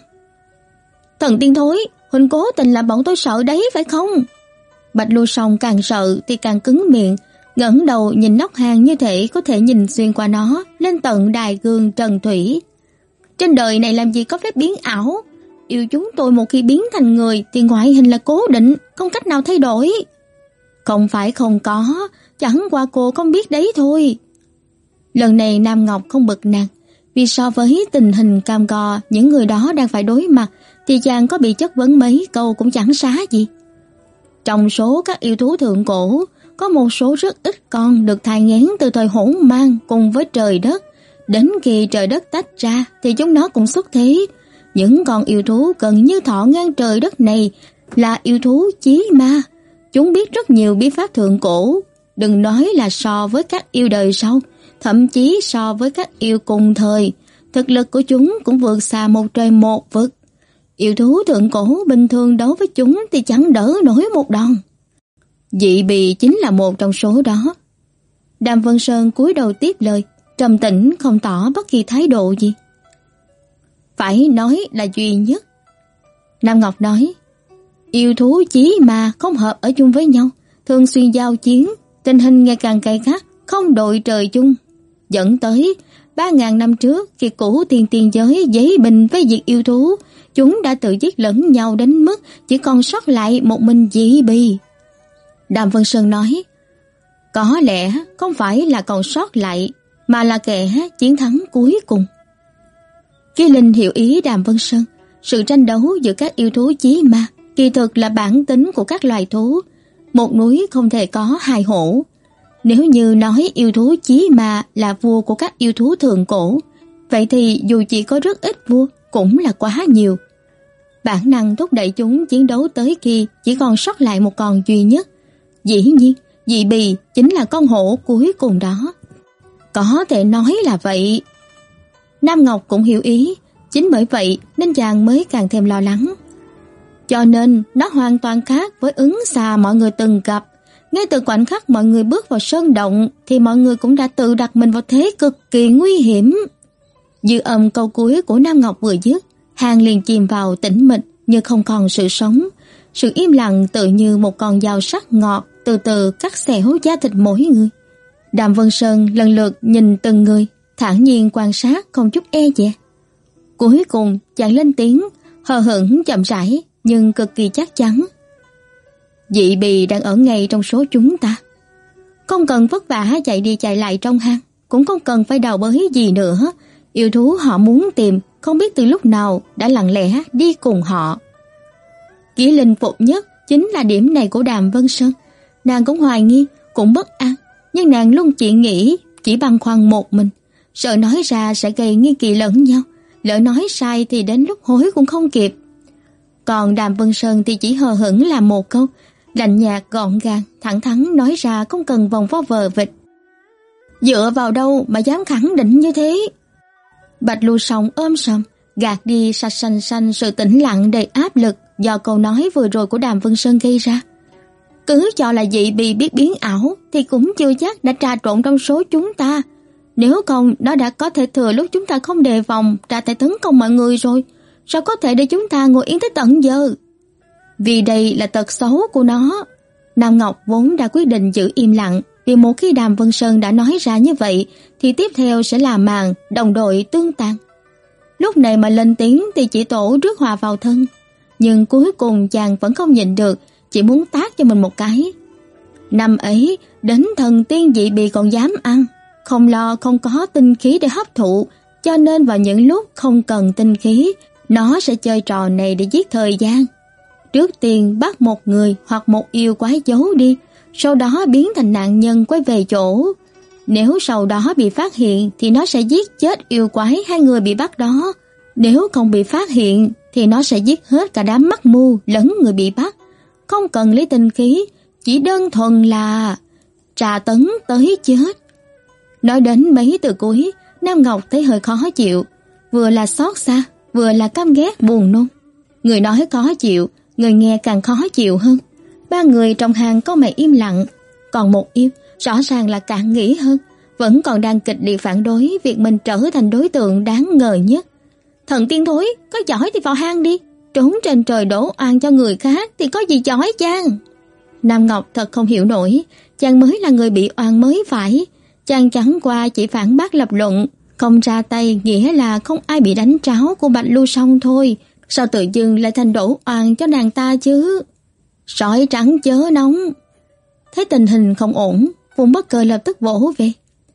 Thần tiên thối, huynh cố tình làm bọn tôi sợ đấy phải không? Bạch Lưu Song càng sợ thì càng cứng miệng, ngẩng đầu nhìn nóc hang như thể có thể nhìn xuyên qua nó lên tận đài gương trần thủy. Trên đời này làm gì có phép biến ảo? Yêu chúng tôi một khi biến thành người thì ngoại hình là cố định, không cách nào thay đổi. Không phải không có, chẳng qua cô không biết đấy thôi. Lần này Nam Ngọc không bực nàng, vì so với tình hình cam go những người đó đang phải đối mặt thì chàng có bị chất vấn mấy câu cũng chẳng xá gì. Trong số các yêu thú thượng cổ, có một số rất ít con được thai nghén từ thời hỗn mang cùng với trời đất. Đến khi trời đất tách ra thì chúng nó cũng xuất thế. Những con yêu thú gần như thọ ngang trời đất này là yêu thú chí ma. Chúng biết rất nhiều bí pháp thượng cổ, đừng nói là so với các yêu đời sau, thậm chí so với các yêu cùng thời, thực lực của chúng cũng vượt xa một trời một vực. Yêu thú thượng cổ bình thường đấu với chúng thì chẳng đỡ nổi một đòn. Dị bì chính là một trong số đó. Đàm Vân Sơn cúi đầu tiếp lời, trầm tĩnh không tỏ bất kỳ thái độ gì. Phải nói là duy nhất. Nam Ngọc nói, yêu thú chí mà không hợp ở chung với nhau, thường xuyên giao chiến, tình hình ngày càng gay gắt, không đội trời chung, dẫn tới ba ngàn năm trước khi cũ tiên tiên giới giấy bình với việc yêu thú, chúng đã tự giết lẫn nhau đến mức chỉ còn sót lại một mình Dị Bì. Đàm Vân Sơn nói, có lẽ không phải là còn sót lại, mà là kẻ chiến thắng cuối cùng. Kỳ Linh hiểu ý Đàm Vân Sơn, sự tranh đấu giữa các yêu thú chí ma kỳ thực là bản tính của các loài thú, một núi không thể có hai hổ. Nếu như nói yêu thú chí ma là vua của các yêu thú thượng cổ, vậy thì dù chỉ có rất ít vua cũng là quá nhiều. Bản năng thúc đẩy chúng chiến đấu tới khi chỉ còn sót lại một con duy nhất. Dĩ nhiên, Dị Bì chính là con hổ cuối cùng đó. Có thể nói là vậy. Nam Ngọc cũng hiểu ý, chính bởi vậy nên chàng mới càng thêm lo lắng. Cho nên nó hoàn toàn khác với ứng xà mọi người từng gặp. Ngay từ khoảnh khắc mọi người bước vào sơn động thì mọi người cũng đã tự đặt mình vào thế cực kỳ nguy hiểm. Dư âm câu cuối của Nam Ngọc vừa dứt, Hàng liền chìm vào tĩnh mịch như không còn sự sống. Sự im lặng tự như một con dao sắc ngọt từ từ cắt xẻo da thịt mỗi người. Đàm Vân Sơn lần lượt nhìn từng người, thản nhiên quan sát không chút e dè. Cuối cùng chàng lên tiếng, hờ hững chậm rãi nhưng cực kỳ chắc chắn. Dị Bì đang ở ngay trong số chúng ta. Không cần vất vả chạy đi chạy lại trong hang, cũng không cần phải đào bới gì nữa. Yêu thú họ muốn tìm không biết từ lúc nào đã lặng lẽ đi cùng họ. Kỷ Linh phục nhất chính là điểm này của Đàm Vân Sơn. Nàng cũng hoài nghi, cũng bất an, nhưng nàng luôn chỉ nghĩ, chỉ băn khoăn một mình, sợ nói ra sẽ gây nghi kỵ lẫn nhau, lỡ nói sai thì đến lúc hối cũng không kịp. Còn Đàm Vân Sơn thì chỉ hờ hững làm một câu, lạnh nhạt gọn gàng, thẳng thắn nói ra không cần vòng vo vờ vịt. Dựa vào đâu mà dám khẳng định như thế? Bạch Lưu Song ôm sầm, gạt đi sạch xanh xanh sự tĩnh lặng đầy áp lực do câu nói vừa rồi của Đàm Vân Sơn gây ra. Cứ cho là Dị Bì biết biến ảo thì cũng chưa chắc đã trà trộn trong số chúng ta. Nếu không, nó đã có thể thừa lúc chúng ta không đề phòng ra tay tấn công mọi người rồi. Sao có thể để chúng ta ngồi yên tới tận giờ? Vì đây là tật xấu của nó. Nam Ngọc vốn đã quyết định giữ im lặng, vì một khi Đàm Vân Sơn đã nói ra như vậy thì tiếp theo sẽ là màn đồng đội tương tàn. Lúc này mà lên tiếng thì chỉ tổ rước hòa vào thân. Nhưng cuối cùng chàng vẫn không nhịn được, chỉ muốn tát cho mình một cái. Năm ấy, đến thần tiên Dị Bì còn dám ăn, không lo không có tinh khí để hấp thụ, cho nên vào những lúc không cần tinh khí, nó sẽ chơi trò này để giết thời gian. Trước tiên bắt một người hoặc một yêu quái giấu đi, sau đó biến thành nạn nhân quay về chỗ. Nếu sau đó bị phát hiện thì nó sẽ giết chết yêu quái hay người bị bắt đó. Nếu không bị phát hiện thì nó sẽ giết hết cả đám mắc mưu lẫn người bị bắt. Không cần lấy tinh khí, chỉ đơn thuần là trà tấn tới chết. Nói đến mấy từ cuối, Nam Ngọc thấy hơi khó chịu, vừa là xót xa, vừa là căm ghét buồn nôn. Người nói khó chịu, người nghe càng khó chịu hơn. Ba người trong hàng có mày im lặng, còn một yêu rõ ràng là càng nghĩ hơn, vẫn còn đang kịch liệt phản đối việc mình trở thành đối tượng đáng ngờ nhất. Thần tiên thối, có giỏi thì vào hang đi, trốn trên trời đổ oan cho người khác thì có gì giỏi chăng? Nam Ngọc thật không hiểu nổi, chàng mới là người bị oan mới phải. Chàng chẳng qua chỉ phản bác lập luận, không ra tay nghĩa là không ai bị đánh tráo của Bạch Lưu Song thôi. Sao tự dưng lại thành đổ oan cho nàng ta chứ? Sói trắng chớ nóng. Thấy tình hình không ổn, Phùng Bất Cơ lập tức vỗ về.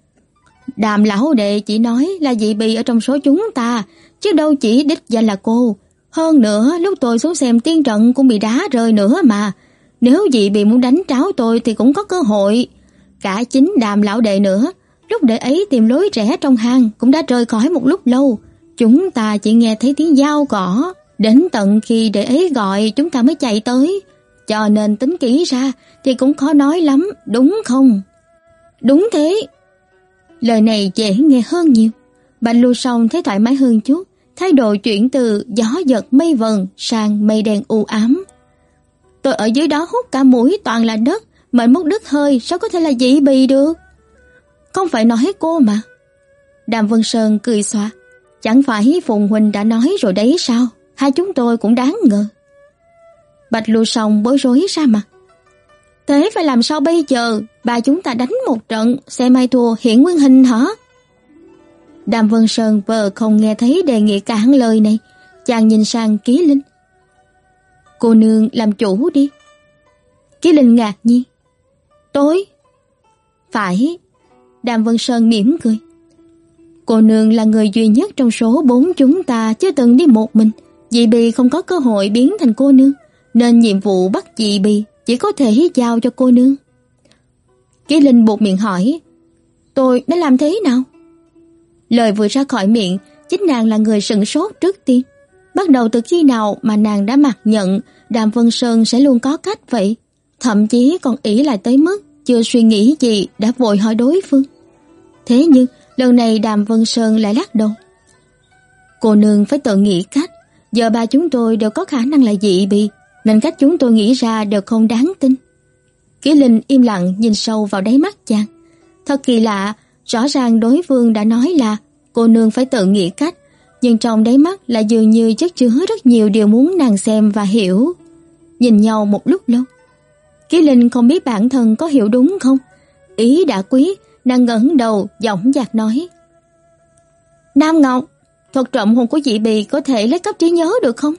Đàm lão đệ chỉ nói là Dị Bì ở trong số chúng ta, chứ đâu chỉ đích danh là cô. Hơn nữa, lúc tôi xuống xem tiên trận cũng bị đá rơi nữa mà. Nếu Dị Bì muốn đánh tráo tôi thì cũng có cơ hội. Cả chính Đàm lão đệ nữa, lúc đệ ấy tìm lối rẽ trong hang cũng đã rời khỏi một lúc lâu. Chúng ta chỉ nghe thấy tiếng dao cỏ, đến tận khi đệ ấy gọi chúng ta mới chạy tới. Cho nên tính kỹ ra thì cũng khó nói lắm, đúng không? Đúng thế. Lời này dễ nghe hơn nhiều. Bạch Lưu Song thấy thoải mái hơn chút, thái độ chuyển từ gió giật mây vần sang mây đen u ám. Tôi ở dưới đó hút cả mũi toàn là đất, mệt muốn đứt hơi, sao có thể là Dị Bì được? Không phải nói cô mà. Đàm Vân Sơn cười xòa. Chẳng phải Phùng huynh đã nói rồi đấy sao? Hai chúng tôi cũng đáng ngờ. Bạch Lưu Song bối rối ra mặt. Thế phải làm sao bây giờ? Ba chúng ta đánh một trận, xem ai thua hiện nguyên hình hả? Đàm Vân Sơn vờ không nghe thấy đề nghị cản lời này, chàng nhìn sang Ký Linh. Cô nương làm chủ đi. Ký Linh ngạc nhiên. Tôi? Phải. Đàm Vân Sơn mỉm cười. Cô nương là người duy nhất trong số bốn chúng ta chưa từng đi một mình. Dị Bì không có cơ hội biến thành cô nương, nên nhiệm vụ bắt Dị Bì chỉ có thể giao cho cô nương. Ký Linh buột miệng hỏi, tôi đã làm thế nào? Lời vừa ra khỏi miệng, chính nàng là người sửng sốt trước tiên. Bắt đầu từ khi nào mà nàng đã mặc nhận Đàm Vân Sơn sẽ luôn có cách vậy? Thậm chí còn ỷ lại tới mức chưa suy nghĩ gì đã vội hỏi đối phương. Thế nhưng lần này Đàm Vân Sơn lại lắc đầu. Cô nương phải tự nghĩ cách. Giờ ba chúng tôi đều có khả năng là Dị Bì, nên cách chúng tôi nghĩ ra đều không đáng tin. Ký Linh im lặng nhìn sâu vào đáy mắt chàng. Thật kỳ lạ, rõ ràng đối phương đã nói là cô nương phải tự nghĩ cách, nhưng trong đáy mắt lại dường như chất chứa rất nhiều điều muốn nàng xem và hiểu. Nhìn nhau một lúc lâu, Ký Linh không biết bản thân có hiểu đúng không. Ý đã quyết, nàng ngẩng đầu dõng dạc nói, Nam Ngọc, thuật trộm hồn của Dị Bì có thể lấy cắp trí nhớ được không?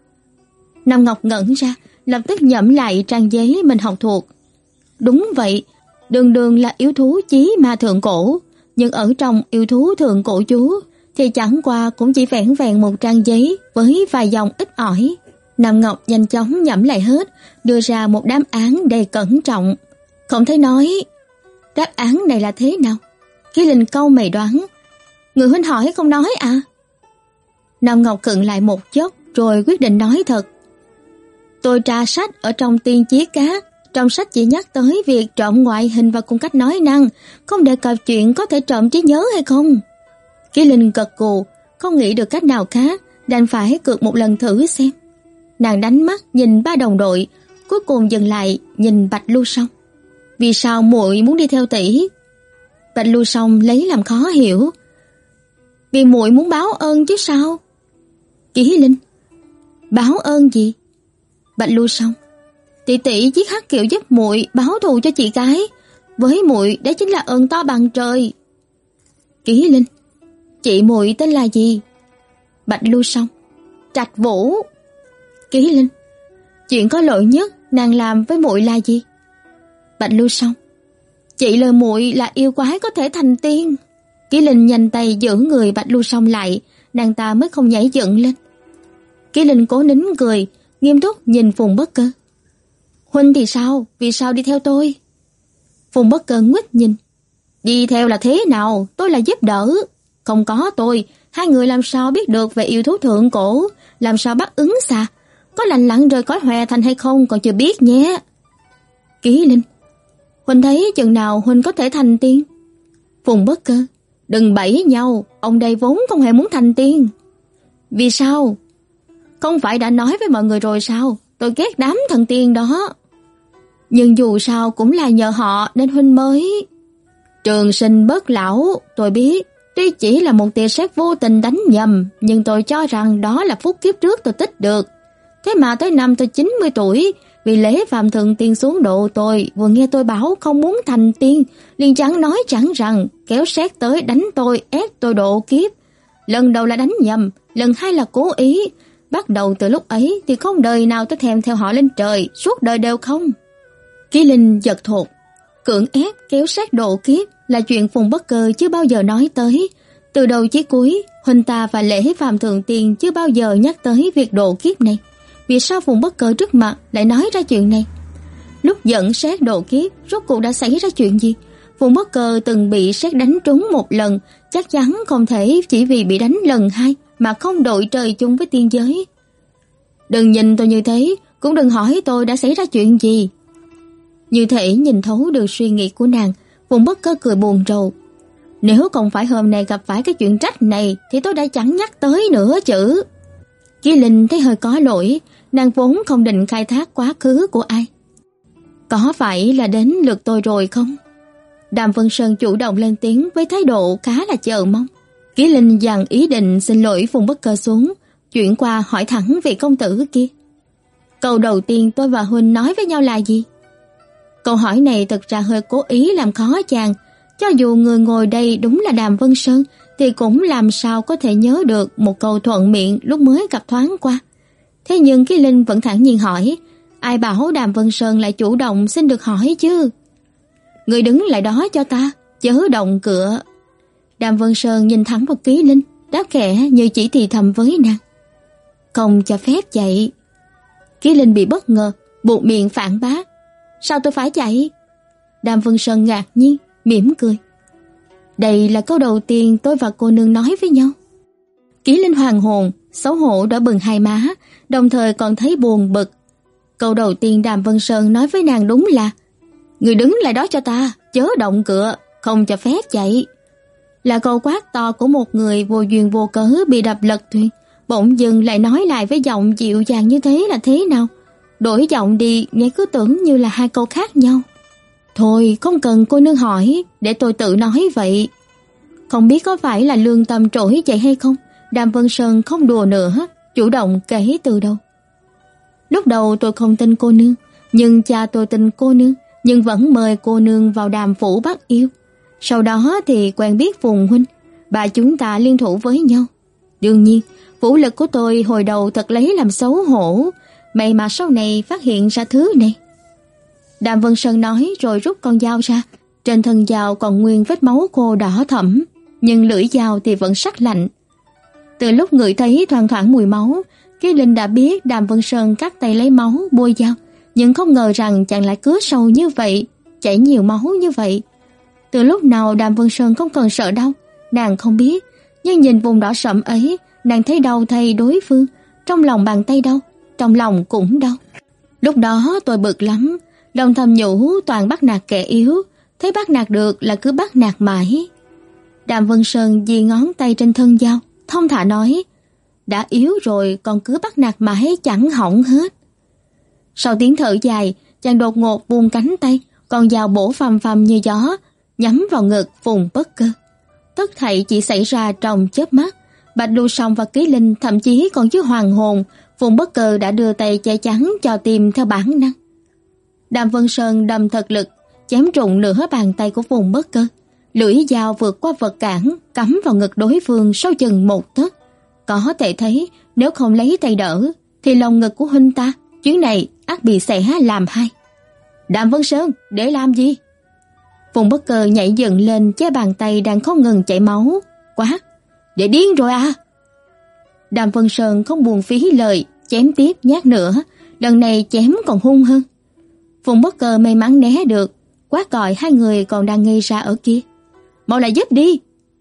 Nam Ngọc ngẩn ra, lập tức nhẩm lại trang giấy mình học thuộc. Đúng vậy, đường đường là yêu thú chí ma thượng cổ, nhưng ở trong yêu thú thượng cổ chú thì chẳng qua cũng chỉ vẻn vẹn một trang giấy với vài dòng ít ỏi. Nam Ngọc nhanh chóng nhẩm lại hết, đưa ra một đáp án đầy cẩn trọng. Không thấy nói, đáp án này là thế nào? Ký Linh cau mày đoán, người huynh hỏi không nói à? Nam Ngọc khựng lại một chốc rồi quyết định nói thật. Tôi tra sách ở trong Tiên Chí Cát, trong sách chỉ nhắc tới việc trộm ngoại hình và cung cách nói năng, không đề cập chuyện có thể trộm trí nhớ hay không. Ký Linh gật gù, không nghĩ được cách nào khác, đành phải cược một lần thử xem. Nàng đánh mắt nhìn ba đồng đội, cuối cùng dừng lại nhìn Bạch Lưu Song. Vì sao muội muốn đi theo tỷ? Bạch Lưu Song lấy làm khó hiểu. Vì muội muốn báo ơn chứ sao? Ký Linh, báo ơn gì? Bạch Lưu Song, tỷ tỷ giết Hắc Kiệu giúp muội báo thù cho chị gái, với muội đó chính là ơn to bằng trời. Ký Linh, chị muội tên là gì? Bạch Lưu Song, Trạch Vũ. Ký Linh, chuyện có lỗi nhất nàng làm với muội là gì? Bạch Lưu Song, chị lời muội là yêu quái có thể thành tiên. Ký Linh nhanh tay giữ người Bạch Lưu Song lại, nàng ta mới không nhảy dựng lên. Ký Linh cố nín cười, nghiêm túc nhìn Phùng Bất Cơ. Huynh thì sao? Vì sao đi theo tôi? Phùng Bất Cơ nguýt nhìn. Đi theo là thế nào? Tôi là giúp đỡ. Không có tôi, hai người làm sao biết được về yêu thú thượng cổ, làm sao bắt ứng xà, có lành lặn rời cõi Hòe Thành hay không còn chưa biết nhé. Ký Linh, huynh thấy chừng nào huynh có thể thành tiên? Phùng Bất Cơ, đừng bẫy nhau, ông đây vốn không hề muốn thành tiên. Vì sao? Không phải đã nói với mọi người rồi sao? Tôi ghét đám thần tiên đó. Nhưng dù sao cũng là nhờ họ nên huynh mới... Trường sinh bất lão, tôi biết. Tuy chỉ là một tia sét vô tình đánh nhầm, nhưng tôi cho rằng đó là phúc kiếp trước tôi tích được. Thế mà tới năm tôi chín mươi tuổi, vì lễ Phạm Thượng Tiên xuống độ tôi, vừa nghe tôi bảo không muốn thành tiên, liền chẳng nói chẳng rằng, kéo sét tới đánh tôi, ép tôi độ kiếp. Lần đầu là đánh nhầm, lần hai là cố ý. Bắt đầu từ lúc ấy thì không đời nào tôi thèm theo họ lên trời, suốt đời đều không. Ký Linh giật thột. Cưỡng ép kéo sát độ kiếp là chuyện Phùng Bất Cơ chưa bao giờ nói tới. Từ đầu chí cuối, huynh ta và lễ Phạm Thượng Tiên chưa bao giờ nhắc tới việc độ kiếp này. Vì sao Phùng Bất Cơ trước mặt lại nói ra chuyện này? Lúc dẫn sát độ kiếp, rốt cuộc đã xảy ra chuyện gì? Phùng Bất Cơ từng bị sét đánh trúng một lần, chắc chắn không thể chỉ vì bị đánh lần hai mà không đội trời chung với tiên giới. Đừng nhìn tôi như thế, cũng đừng hỏi tôi đã xảy ra chuyện gì. Như thể nhìn thấu được suy nghĩ của nàng, Phùng Bất Cơ cười buồn rầu. Nếu không phải hôm nay gặp phải cái chuyện trách này thì tôi đã chẳng nhắc tới nữa chứ. Ký Linh thấy hơi có lỗi, nàng vốn không định khai thác quá khứ của ai. Có phải là đến lượt tôi rồi không? Đàm Vân Sơn chủ động lên tiếng với thái độ khá là chờ mong. Ký Linh dằn ý định xin lỗi Phùng Bất Cơ xuống, chuyển qua hỏi thẳng vị công tử kia. Câu đầu tiên tôi và huynh nói với nhau là gì? Câu hỏi này thật ra hơi cố ý làm khó chàng. Cho dù người ngồi đây đúng là Đàm Vân Sơn thì cũng làm sao có thể nhớ được một câu thuận miệng lúc mới gặp thoáng qua. Thế nhưng Ký Linh vẫn thản nhiên hỏi, ai bảo Đàm Vân Sơn lại chủ động xin được hỏi chứ? Người đứng lại đó cho ta, chớ động cựa. Đàm Vân Sơn nhìn thẳng vào Ký Linh, đáp khẽ như chỉ thì thầm với nàng. Không cho phép chạy. Ký Linh bị bất ngờ, buộc miệng phản bác. Sao tôi phải chạy? Đàm Vân Sơn ngạc nhiên, mỉm cười. Đây là câu đầu tiên tôi và cô nương nói với nhau. Ký Linh hoàng hồn, xấu hổ đỏ bừng hai má, đồng thời còn thấy buồn bực. Câu đầu tiên Đàm Vân Sơn nói với nàng đúng là người đứng lại đó cho ta, chớ động cựa, không cho phép chạy. Là câu quát to của một người vô duyên vô cớ bị đập lật thuyền, bỗng dưng lại nói lại với giọng dịu dàng như thế là thế nào? Đổi giọng đi, nghe cứ tưởng như là hai câu khác nhau. Thôi, không cần cô nương hỏi, để tôi tự nói vậy. Không biết có phải là lương tâm trỗi dậy hay không, Đàm Vân Sơn không đùa nữa, chủ động kể từ đầu. Lúc đầu tôi không tin cô nương, nhưng cha tôi tin cô nương, nhưng vẫn mời cô nương vào Đàm phủ bắt yêu. Sau đó thì quen biết Phùng huynh, bà chúng ta liên thủ với nhau. Đương nhiên, vũ lực của tôi hồi đầu thật lấy làm xấu hổ, may mà sau này phát hiện ra thứ này. Đàm Vân Sơn nói rồi rút con dao ra, trên thân dao còn nguyên vết máu khô đỏ thẫm, nhưng lưỡi dao thì vẫn sắc lạnh. Từ lúc ngửi thấy thoang thoảng mùi máu, Ký Linh đã biết Đàm Vân Sơn cắt tay lấy máu bôi dao, nhưng không ngờ rằng chàng lại cứa sâu như vậy, chảy nhiều máu như vậy. Từ lúc nào Đàm Vân Sơn không cần sợ đau, nàng không biết, nhưng nhìn vùng đỏ sẫm ấy, nàng thấy đau thay đối phương, trong lòng bàn tay đau, trong lòng cũng đau. Lúc đó tôi bực lắm, lòng thầm nhủ toàn bắt nạt kẻ yếu, thấy bắt nạt được là cứ bắt nạt mãi. Đàm Vân Sơn di ngón tay trên thân dao, thông thả nói, đã yếu rồi còn cứ bắt nạt mãi chẳng hỏng hết. Sau tiếng thở dài, chàng đột ngột buông cánh tay, con dao bổ phầm phầm như gió, nhắm vào ngực Phùng Bất Cơ. Tất thảy chỉ xảy ra trong chớp mắt. Bạch Lưu Song và Ký Linh thậm chí còn chưa hoàn hồn, Phùng Bất Cơ đã đưa tay che chắn cho tim theo bản năng. Đàm Vân Sơn đâm thật lực, chém trụng nửa bàn tay của Phùng Bất Cơ. Lưỡi dao vượt qua vật cản, cắm vào ngực đối phương sâu chừng một tấc. Có thể thấy nếu không lấy tay đỡ, thì lòng ngực của huynh ta chuyến này ắt bị xẻ làm hai. Đàm Vân Sơn, để làm gì? Phùng Bất Cơ nhảy dựng lên che bàn tay đang không ngừng chảy máu, quát, để điên rồi à? Đàm Vân Sơn không buồn phí lời, chém tiếp nhát nữa, lần này chém còn hung hơn. Phùng Bất Cơ may mắn né được, quát gọi hai người còn đang ngây ra ở kia, mau lại giúp đi.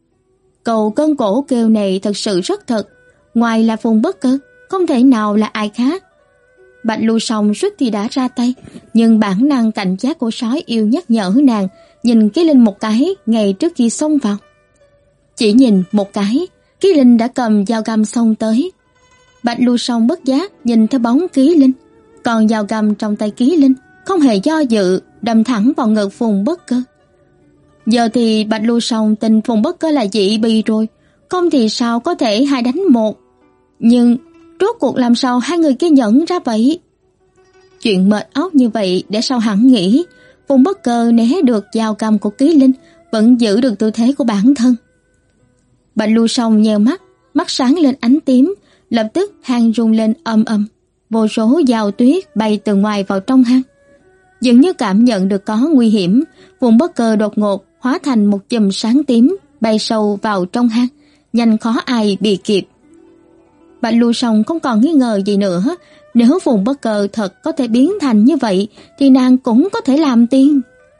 Cầu cơn cổ kêu này thật sự rất thật, ngoài là Phùng Bất Cơ, không thể nào là ai khác. Bạch Lưu Song suýt thì đã ra tay, nhưng bản năng cảnh giác của sói yêu nhắc nhở nàng nhìn Ký Linh một cái ngay trước khi xông vào. Chỉ nhìn một cái, Ký Linh đã cầm dao găm xông tới. Bạch Lưu Song bất giác nhìn theo bóng Ký Linh, còn dao găm trong tay Ký Linh không hề do dự, đâm thẳng vào ngực Phùng Bất Cơ. Giờ thì Bạch Lưu Song tin Phùng Bất Cơ là dị bì rồi, không thì sao có thể hai đánh một. Nhưng rốt cuộc làm sao hai người kia nhận ra vậy? Chuyện mệt óc như vậy để sao hẳn nghĩ, Phùng Bất Cơ né được dao găm của Ký Linh, vẫn giữ được tư thế của bản thân. Bạch Lưu Song nheo mắt, mắt sáng lên ánh tím, lập tức hang rung lên ầm ầm, vô số dao tuyết bay từ ngoài vào trong hang. Dường như cảm nhận được có nguy hiểm, Phùng Bất Cơ đột ngột hóa thành một chùm sáng tím, bay sâu vào trong hang, nhanh khó ai bị kịp. Bạch Lưu Song không còn nghi ngờ gì nữa, nếu Phùng Bất Cơ thật có thể biến thành như vậy thì nàng cũng có thể làm tiên.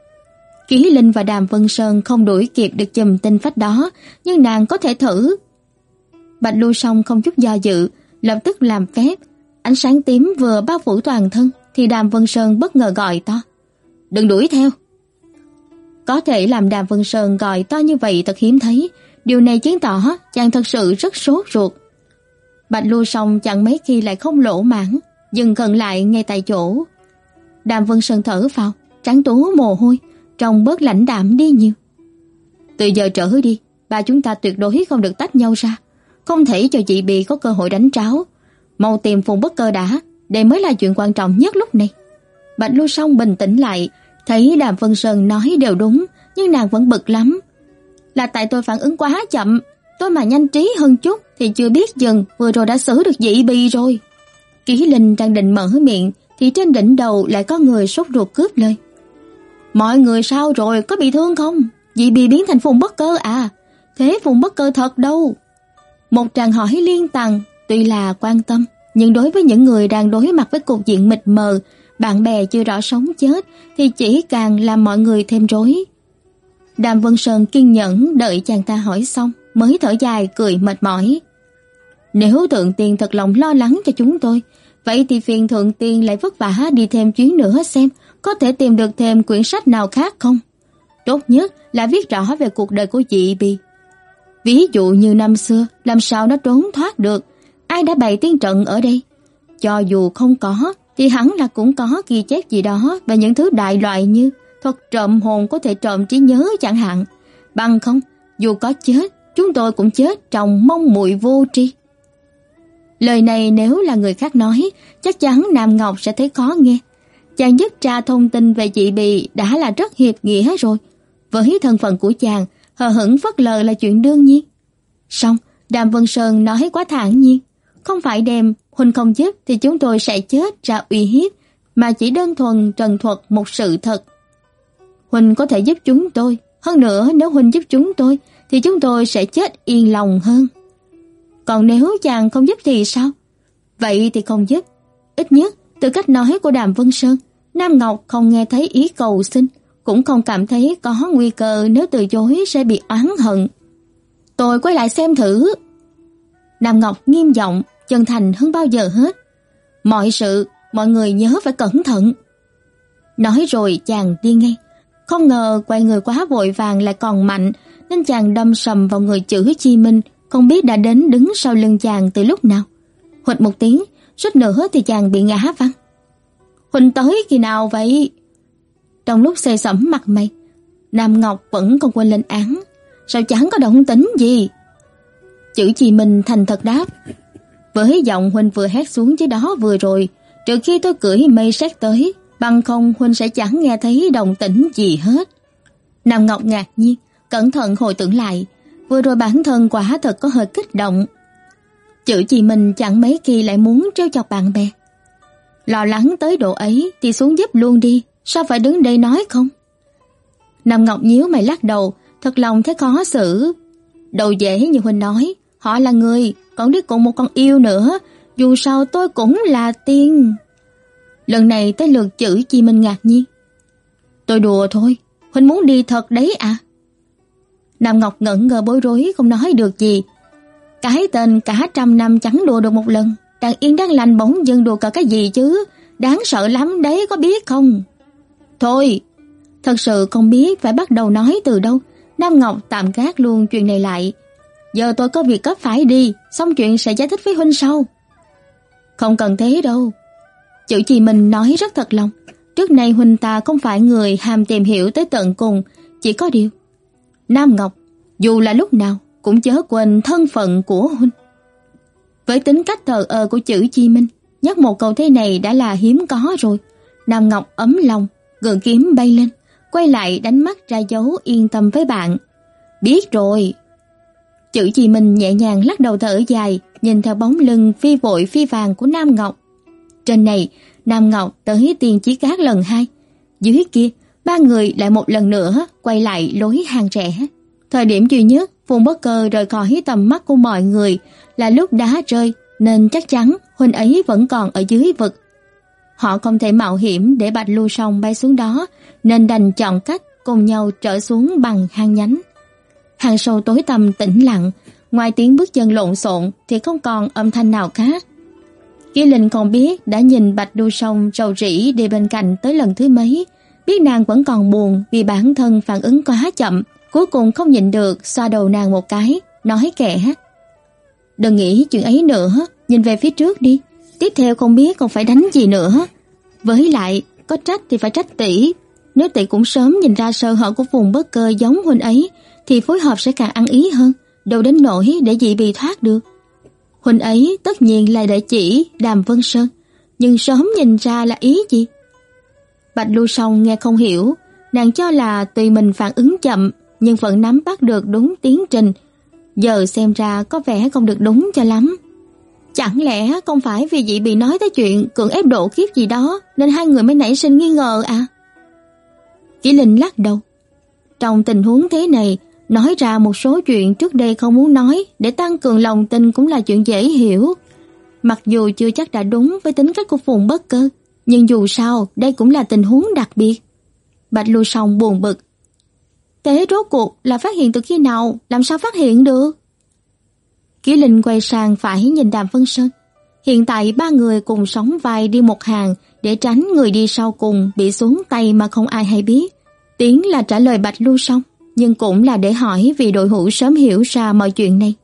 Ký Linh và Đàm Vân Sơn không đuổi kịp được chùm tinh phách đó, nhưng nàng có thể thử. Bạch Lưu Song không chút do dự, lập tức làm phép. Ánh sáng tím vừa bao phủ toàn thân thì Đàm Vân Sơn bất ngờ gọi to, đừng đuổi theo. Có thể làm Đàm Vân Sơn gọi to như vậy thật hiếm thấy, điều này chứng tỏ chàng thật sự rất sốt ruột. Bạch Lưu Song chẳng mấy khi lại không lỗ mãng, dừng gần lại ngay tại chỗ. Đàm Vân Sơn thở phào, trán túa mồ hôi, trông bớt lãnh đạm đi nhiều. Từ giờ trở đi, ba chúng ta tuyệt đối không được tách nhau ra, không thể cho chị Bì có cơ hội đánh tráo. Mau tìm Phùng Bất Cơ đã, đây mới là chuyện quan trọng nhất lúc này. Bạch Lưu Song bình tĩnh lại, thấy Đàm Vân Sơn nói đều đúng, nhưng nàng vẫn bực lắm. Là tại tôi phản ứng quá chậm, tôi mà nhanh trí hơn chút thì chưa biết dừng, vừa rồi đã xử được Dị Bì rồi. Kỷ Linh đang định mở miệng thì trên đỉnh đầu lại có người sốt ruột cướp lời. Mọi người sao rồi, có bị thương không? Dị Bì biến thành Phùng Bất Cơ à? Thế Phùng Bất Cơ thật đâu? Một tràng hỏi liên tằng, tuy là quan tâm, nhưng đối với những người đang đối mặt với cục diện mịt mờ, bạn bè chưa rõ sống chết thì chỉ càng làm mọi người thêm rối. Đàm Vân Sơn kiên nhẫn đợi chàng ta hỏi xong mới thở dài cười mệt mỏi. Nếu Thượng Tiên thật lòng lo lắng cho chúng tôi, vậy thì phiền Thượng Tiên lại vất vả đi thêm chuyến nữa xem có thể tìm được thêm quyển sách nào khác không. Tốt nhất là viết rõ về cuộc đời của Dị Bì. Ví dụ như năm xưa, làm sao nó trốn thoát được, ai đã bày tiên trận ở đây. Cho dù không có, thì hẳn là cũng có ghi chép gì đó về những thứ đại loại như thuật trộm hồn có thể trộm trí nhớ chẳng hạn. Bằng không, dù có chết, chúng tôi cũng chết trong mong muội vô tri. Lời này nếu là người khác nói, chắc chắn Nam Ngọc sẽ thấy khó nghe. Chàng dứt tra thông tin về Dị Bì đã là rất hiệp nghĩa rồi. Với thân phận của chàng, hờ hững phớt lờ là chuyện đương nhiên. Song Đàm Vân Sơn nói quá thản nhiên, không phải đem huynh không giúp thì chúng tôi sẽ chết ra uy hiếp, mà chỉ đơn thuần trần thuật một sự thật. Huynh có thể giúp chúng tôi, hơn nữa nếu huynh giúp chúng tôi thì chúng tôi sẽ chết yên lòng hơn. Còn nếu chàng không giúp thì sao? Vậy thì không giúp. Ít nhất từ cách nói của Đàm Vân Sơn, Nam Ngọc không nghe thấy ý cầu xin, cũng không cảm thấy có nguy cơ nếu từ chối sẽ bị oán hận. Tôi quay lại xem thử. Nam Ngọc nghiêm giọng, chân thành hơn bao giờ hết. Mọi sự, mọi người nhớ phải cẩn thận. Nói rồi chàng đi ngay. Không ngờ quay người quá vội vàng lại còn mạnh, nên chàng đâm sầm vào người Chữ Chi Minh, không biết đã đến đứng sau lưng chàng từ lúc nào. Huỵch một tiếng, suýt nữa thì chàng bị ngã văng. Huynh tới khi nào vậy? Trong lúc xê xẩm mặt mày, Nam Ngọc vẫn không quên lên án. Sao chẳng có động tĩnh gì? Chữ Chi Minh thành thật đáp. Với giọng huynh vừa hét xuống chứ đó vừa rồi, trừ khi tôi cưỡi mây sét tới, bằng không huynh sẽ chẳng nghe thấy động tĩnh gì hết. Nam Ngọc ngạc nhiên, cẩn thận hồi tưởng lại, vừa rồi bản thân quả thật có hơi kích động. Chữ Chi Minh chẳng mấy khi lại muốn trêu chọc bạn bè. Lo lắng tới độ ấy thì xuống giúp luôn đi, sao phải đứng đây nói không? Nam Ngọc nhíu mày lắc đầu, thật lòng thấy khó xử. Đầu dễ như huynh nói, họ là người, còn đi cùng một con yêu nữa, dù sao tôi cũng là tiên. Lần này tới lượt Chữ Chi Minh ngạc nhiên. Tôi đùa thôi, huynh muốn đi thật đấy à? Nam Ngọc ngẩn ngơ bối rối không nói được gì. Cái tên cả trăm năm chẳng đùa được một lần, đang yên đang lành bỗng dưng đùa cả cái gì chứ, đáng sợ lắm đấy có biết không? Thôi, thật sự không biết phải bắt đầu nói từ đâu. Nam Ngọc tạm gác luôn chuyện này lại. Giờ tôi có việc cấp phải đi, xong chuyện sẽ giải thích với huynh sau. Không cần thế đâu. Chữ Chi Minh nói rất thật lòng. Trước nay huynh ta không phải người ham tìm hiểu tới tận cùng, chỉ có điều. Nam Ngọc, dù là lúc nào cũng chớ quên thân phận của huynh. Với tính cách thờ ơ của Chữ Chi Minh, nhắc một câu thế này đã là hiếm có rồi. Nam Ngọc ấm lòng, gượng kiếm bay lên, quay lại đánh mắt ra dấu yên tâm với bạn. Biết rồi. Chữ Chi Minh nhẹ nhàng lắc đầu thở dài, nhìn theo bóng lưng phi vội phi vàng của Nam Ngọc. Trên này, Nam Ngọc tới Tiên Chí Cát lần hai. Dưới kia, ba người lại một lần nữa quay lại lối hang trẻ. Thời điểm duy nhất Phùng Bất Cơ rời khỏi tầm mắt của mọi người là lúc đá rơi, nên chắc chắn huynh ấy vẫn còn ở dưới vực. Họ không thể mạo hiểm để Bạch Lưu Song bay xuống đó, nên đành chọn cách cùng nhau trở xuống bằng hang nhánh. Hang sâu tối tăm tĩnh lặng, ngoài tiếng bước chân lộn xộn thì không còn âm thanh nào khác. Kỷ Linh không biết đã nhìn Bạch Lưu Song rầu rĩ đi bên cạnh tới lần thứ mấy, biết nàng vẫn còn buồn vì bản thân phản ứng quá chậm, cuối cùng không nhịn được xoa đầu nàng một cái, nói kẻ: "Đừng nghĩ chuyện ấy nữa, nhìn về phía trước đi, tiếp theo không biết còn phải đánh gì nữa. Với lại, có trách thì phải trách tỷ." Nếu tỷ cũng sớm nhìn ra sơ hở của Phùng Bất Cơ giống huynh ấy thì phối hợp sẽ càng ăn ý hơn, đâu đến nỗi để dị bị thoát được. Huynh ấy tất nhiên là để chỉ Đàm Vân Sơn, nhưng sớm nhìn ra là ý gì? Bạch Lưu Song nghe không hiểu, nàng cho là tùy mình phản ứng chậm nhưng vẫn nắm bắt được đúng tiến trình. Giờ xem ra có vẻ không được đúng cho lắm. Chẳng lẽ không phải vì dị bị nói tới chuyện cưỡng ép độ kiếp gì đó nên hai người mới nảy sinh nghi ngờ à? Kỷ Linh lắc đầu. Trong tình huống thế này, nói ra một số chuyện trước đây không muốn nói để tăng cường lòng tin cũng là chuyện dễ hiểu. Mặc dù chưa chắc đã đúng với tính cách của Phùng Bất Cơ, nhưng dù sao đây cũng là tình huống đặc biệt. Bạch Lưu Song buồn bực. Thế rốt cuộc là phát hiện từ khi nào, làm sao phát hiện được? Kỷ Linh quay sang phải nhìn Đàm Vân Sơn. Hiện tại ba người cùng sóng vai đi một hàng để tránh người đi sau cùng bị xuống tay mà không ai hay biết. Tiếng là trả lời Bạch Lưu Song, nhưng cũng là để hỏi vì đội hữu sớm hiểu ra mọi chuyện này.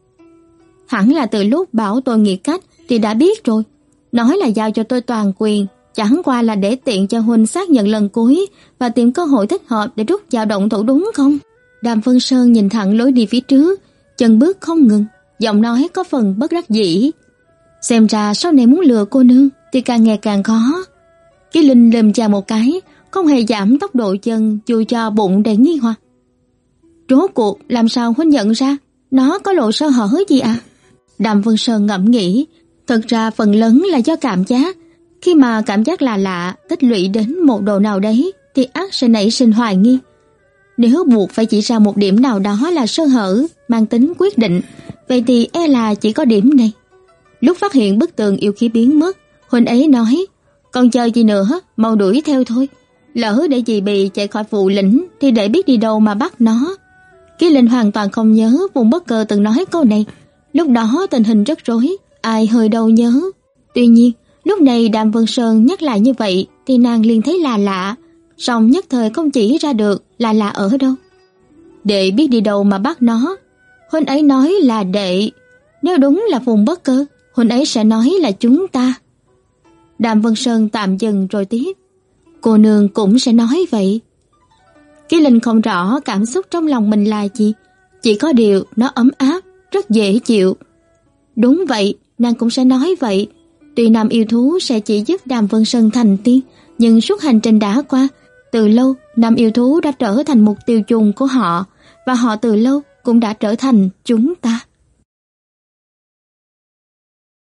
Hẳn là từ lúc bảo tôi nghĩ cách thì đã biết rồi. Nói là giao cho tôi toàn quyền, chẳng qua là để tiện cho huynh xác nhận lần cuối và tìm cơ hội thích hợp để rút dao động thủ đúng không? Đàm Vân Sơn nhìn thẳng lối đi phía trước, chân bước không ngừng, giọng nói có phần bất đắc dĩ. Xem ra sau này muốn lừa cô nương thì càng ngày càng khó. Kỷ Linh lườm chàng một cái, không hề giảm tốc độ chân, dù cho bụng đầy nghi hoặc. Rốt cuộc làm sao huynh nhận ra nó có lộ sơ hở gì à? Đàm Vân Sơn ngẫm nghĩ, thật ra phần lớn là do cảm giác. Khi mà cảm giác là lạ tích lũy đến một độ nào đấy thì ắt sẽ nảy sinh hoài nghi. Nếu buộc phải chỉ ra một điểm nào đó là sơ hở mang tính quyết định, vậy thì e là chỉ có điểm này. Lúc phát hiện bức tường yêu khí biến mất, huynh ấy nói, còn chờ gì nữa, mau đuổi theo thôi. Lỡ để dì Bì chạy khỏi vụ lĩnh thì để biết đi đâu mà bắt nó. Kỷ Linh hoàn toàn không nhớ Phùng Bất Cơ từng nói câu này. Lúc đó tình hình rất rối, ai hơi đâu nhớ. Tuy nhiên, lúc này Đàm Vân Sơn nhắc lại như vậy thì nàng liền thấy là lạ, song nhất thời không chỉ ra được là lạ ở đâu. Đệ biết đi đâu mà bắt nó. Huynh ấy nói là đệ. Nếu đúng là Phùng Bất Cơ, huynh ấy sẽ nói là chúng ta. Đàm Vân Sơn tạm dừng rồi tiếp. Cô nương cũng sẽ nói vậy. Kỷ Linh không rõ cảm xúc trong lòng mình là gì, chỉ có điều nó ấm áp, rất dễ chịu. Đúng vậy, nàng cũng sẽ nói vậy. Tuy nam yêu thú sẽ chỉ giúp Đàm Vân Sơn thành tiên, nhưng suốt hành trình đã qua, từ lâu nam yêu thú đã trở thành mục tiêu chung của họ, và họ từ lâu cũng đã trở thành chúng ta.